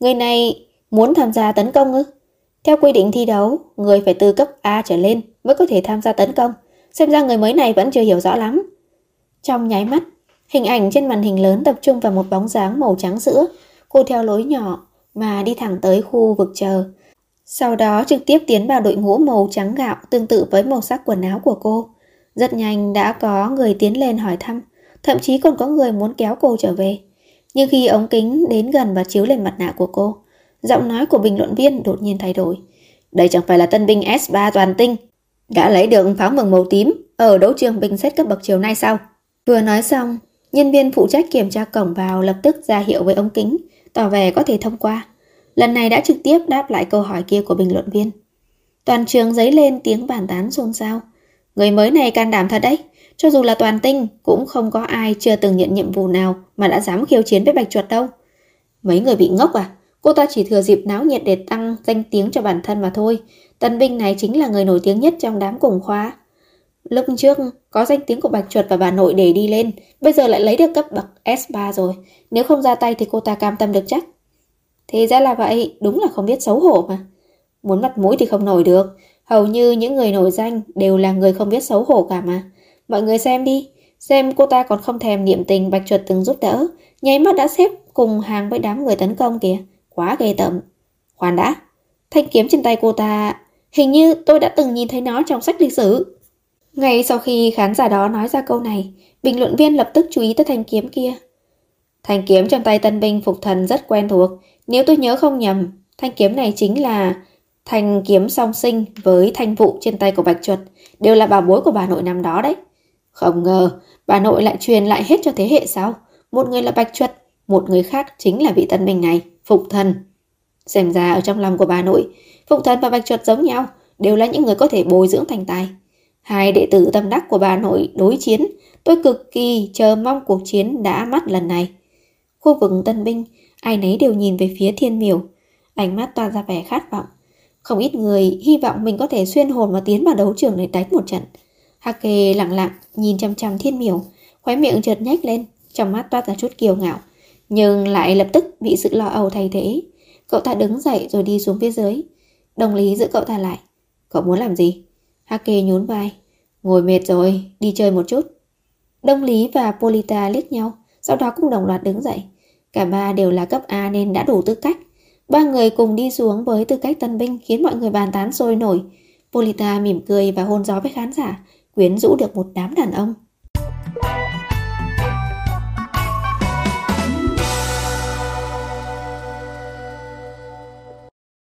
Người này muốn tham gia tấn công ư? Theo quy định thi đấu, người phải từ cấp A trở lên mới có thể tham gia tấn công. Xem ra người mới này vẫn chưa hiểu rõ lắm. Trong nháy mắt, hình ảnh trên màn hình lớn tập trung vào một bóng dáng màu trắng sữa. Cô theo lối nhỏ mà đi thẳng tới khu vực chờ. Sau đó trực tiếp tiến vào đội ngũ màu trắng gạo tương tự với màu sắc quần áo của cô. Rất nhanh đã có người tiến lên hỏi thăm, thậm chí còn có người muốn kéo cô trở về. Nhưng khi ống kính đến gần và chiếu lên mặt nạ của cô, giọng nói của bình luận viên đột nhiên thay đổi. Đây chẳng phải là tân binh S3 toàn tinh đã lấy được pháo mừng màu tím ở đấu trường bình xét cấp bậc chiều nay sao? Vừa nói xong, nhân viên phụ trách kiểm tra cổng vào lập tức ra hiệu với ống kính, tỏ vẻ có thể thông qua. Lần này đã trực tiếp đáp lại câu hỏi kia của bình luận viên. Toàn trường dấy lên tiếng bàn tán xôn xao. Người mới này can đảm thật đấy, cho dù là toàn tinh cũng không có ai chưa từng nhận nhiệm vụ nào mà đã dám khiêu chiến với Bạch Chuột đâu. Mấy người bị ngốc à? Cô ta chỉ thừa dịp náo nhiệt để tăng danh tiếng cho bản thân mà thôi. Tân binh này chính là người nổi tiếng nhất trong đám cùng khoa. Lúc trước có danh tiếng của Bạch Chuột và bà nội để đi lên, bây giờ lại lấy được cấp bậc S3 rồi. Nếu không ra tay thì cô ta cam tâm được chắc. Thì ra là vậy, đúng là không biết xấu hổ mà. Muốn mặt mũi thì không nổi được. Hầu như những người nổi danh đều là người không biết xấu hổ cả mà. Mọi người xem đi, xem cô ta còn không thèm niệm tình Bạch Chuột từng giúp đỡ, nháy mắt đã xếp cùng hàng với đám người tấn công kìa. Quá ghê tởm. Khoan đã, thanh kiếm trên tay cô ta, hình như tôi đã từng nhìn thấy nó trong sách lịch sử. Ngay sau khi khán giả đó nói ra câu này, bình luận viên lập tức chú ý tới thanh kiếm kia. Thanh kiếm trong tay tân binh Phục Thần rất quen thuộc. Nếu tôi nhớ không nhầm, thanh kiếm này chính là thanh kiếm song sinh với thanh vụ trên tay của Bạch Chuột, đều là bảo bối của bà nội năm đó đấy. Không ngờ, bà nội lại truyền lại hết cho thế hệ sau. Một người là Bạch Chuột, một người khác chính là vị tân binh này, Phục Thần. Xem ra ở trong lòng của bà nội, Phục Thần và Bạch Chuột giống nhau, đều là những người có thể bồi dưỡng thành tài. Hai đệ tử tâm đắc của bà nội đối chiến, tôi cực kỳ chờ mong cuộc chiến đã mắt lần này. Khu vực tân binh, ai nấy đều nhìn về phía Thiên Miểu, ánh mắt toát ra vẻ khát vọng. Không ít người hy vọng mình có thể xuyên hồn và tiến vào đấu trường để đánh một trận. Hake lặng lặng nhìn chăm chăm Thiên Miểu, khóe miệng chợt nhếch lên, trong mắt toát ra chút kiêu ngạo, nhưng lại lập tức bị sự lo âu thay thế. Cậu ta đứng dậy rồi đi xuống phía dưới. Đồng Lý giữ cậu ta lại. Cậu muốn làm gì? Hake nhún vai. Ngồi mệt rồi, đi chơi một chút. Đồng Lý và Polita liếc nhau, sau đó cũng đồng loạt đứng dậy. Cả ba đều là cấp A nên đã đủ tư cách. Ba người cùng đi xuống với tư cách tân binh khiến mọi người bàn tán sôi nổi. Polita mỉm cười và hôn gió với khán giả, quyến rũ được một đám đàn ông.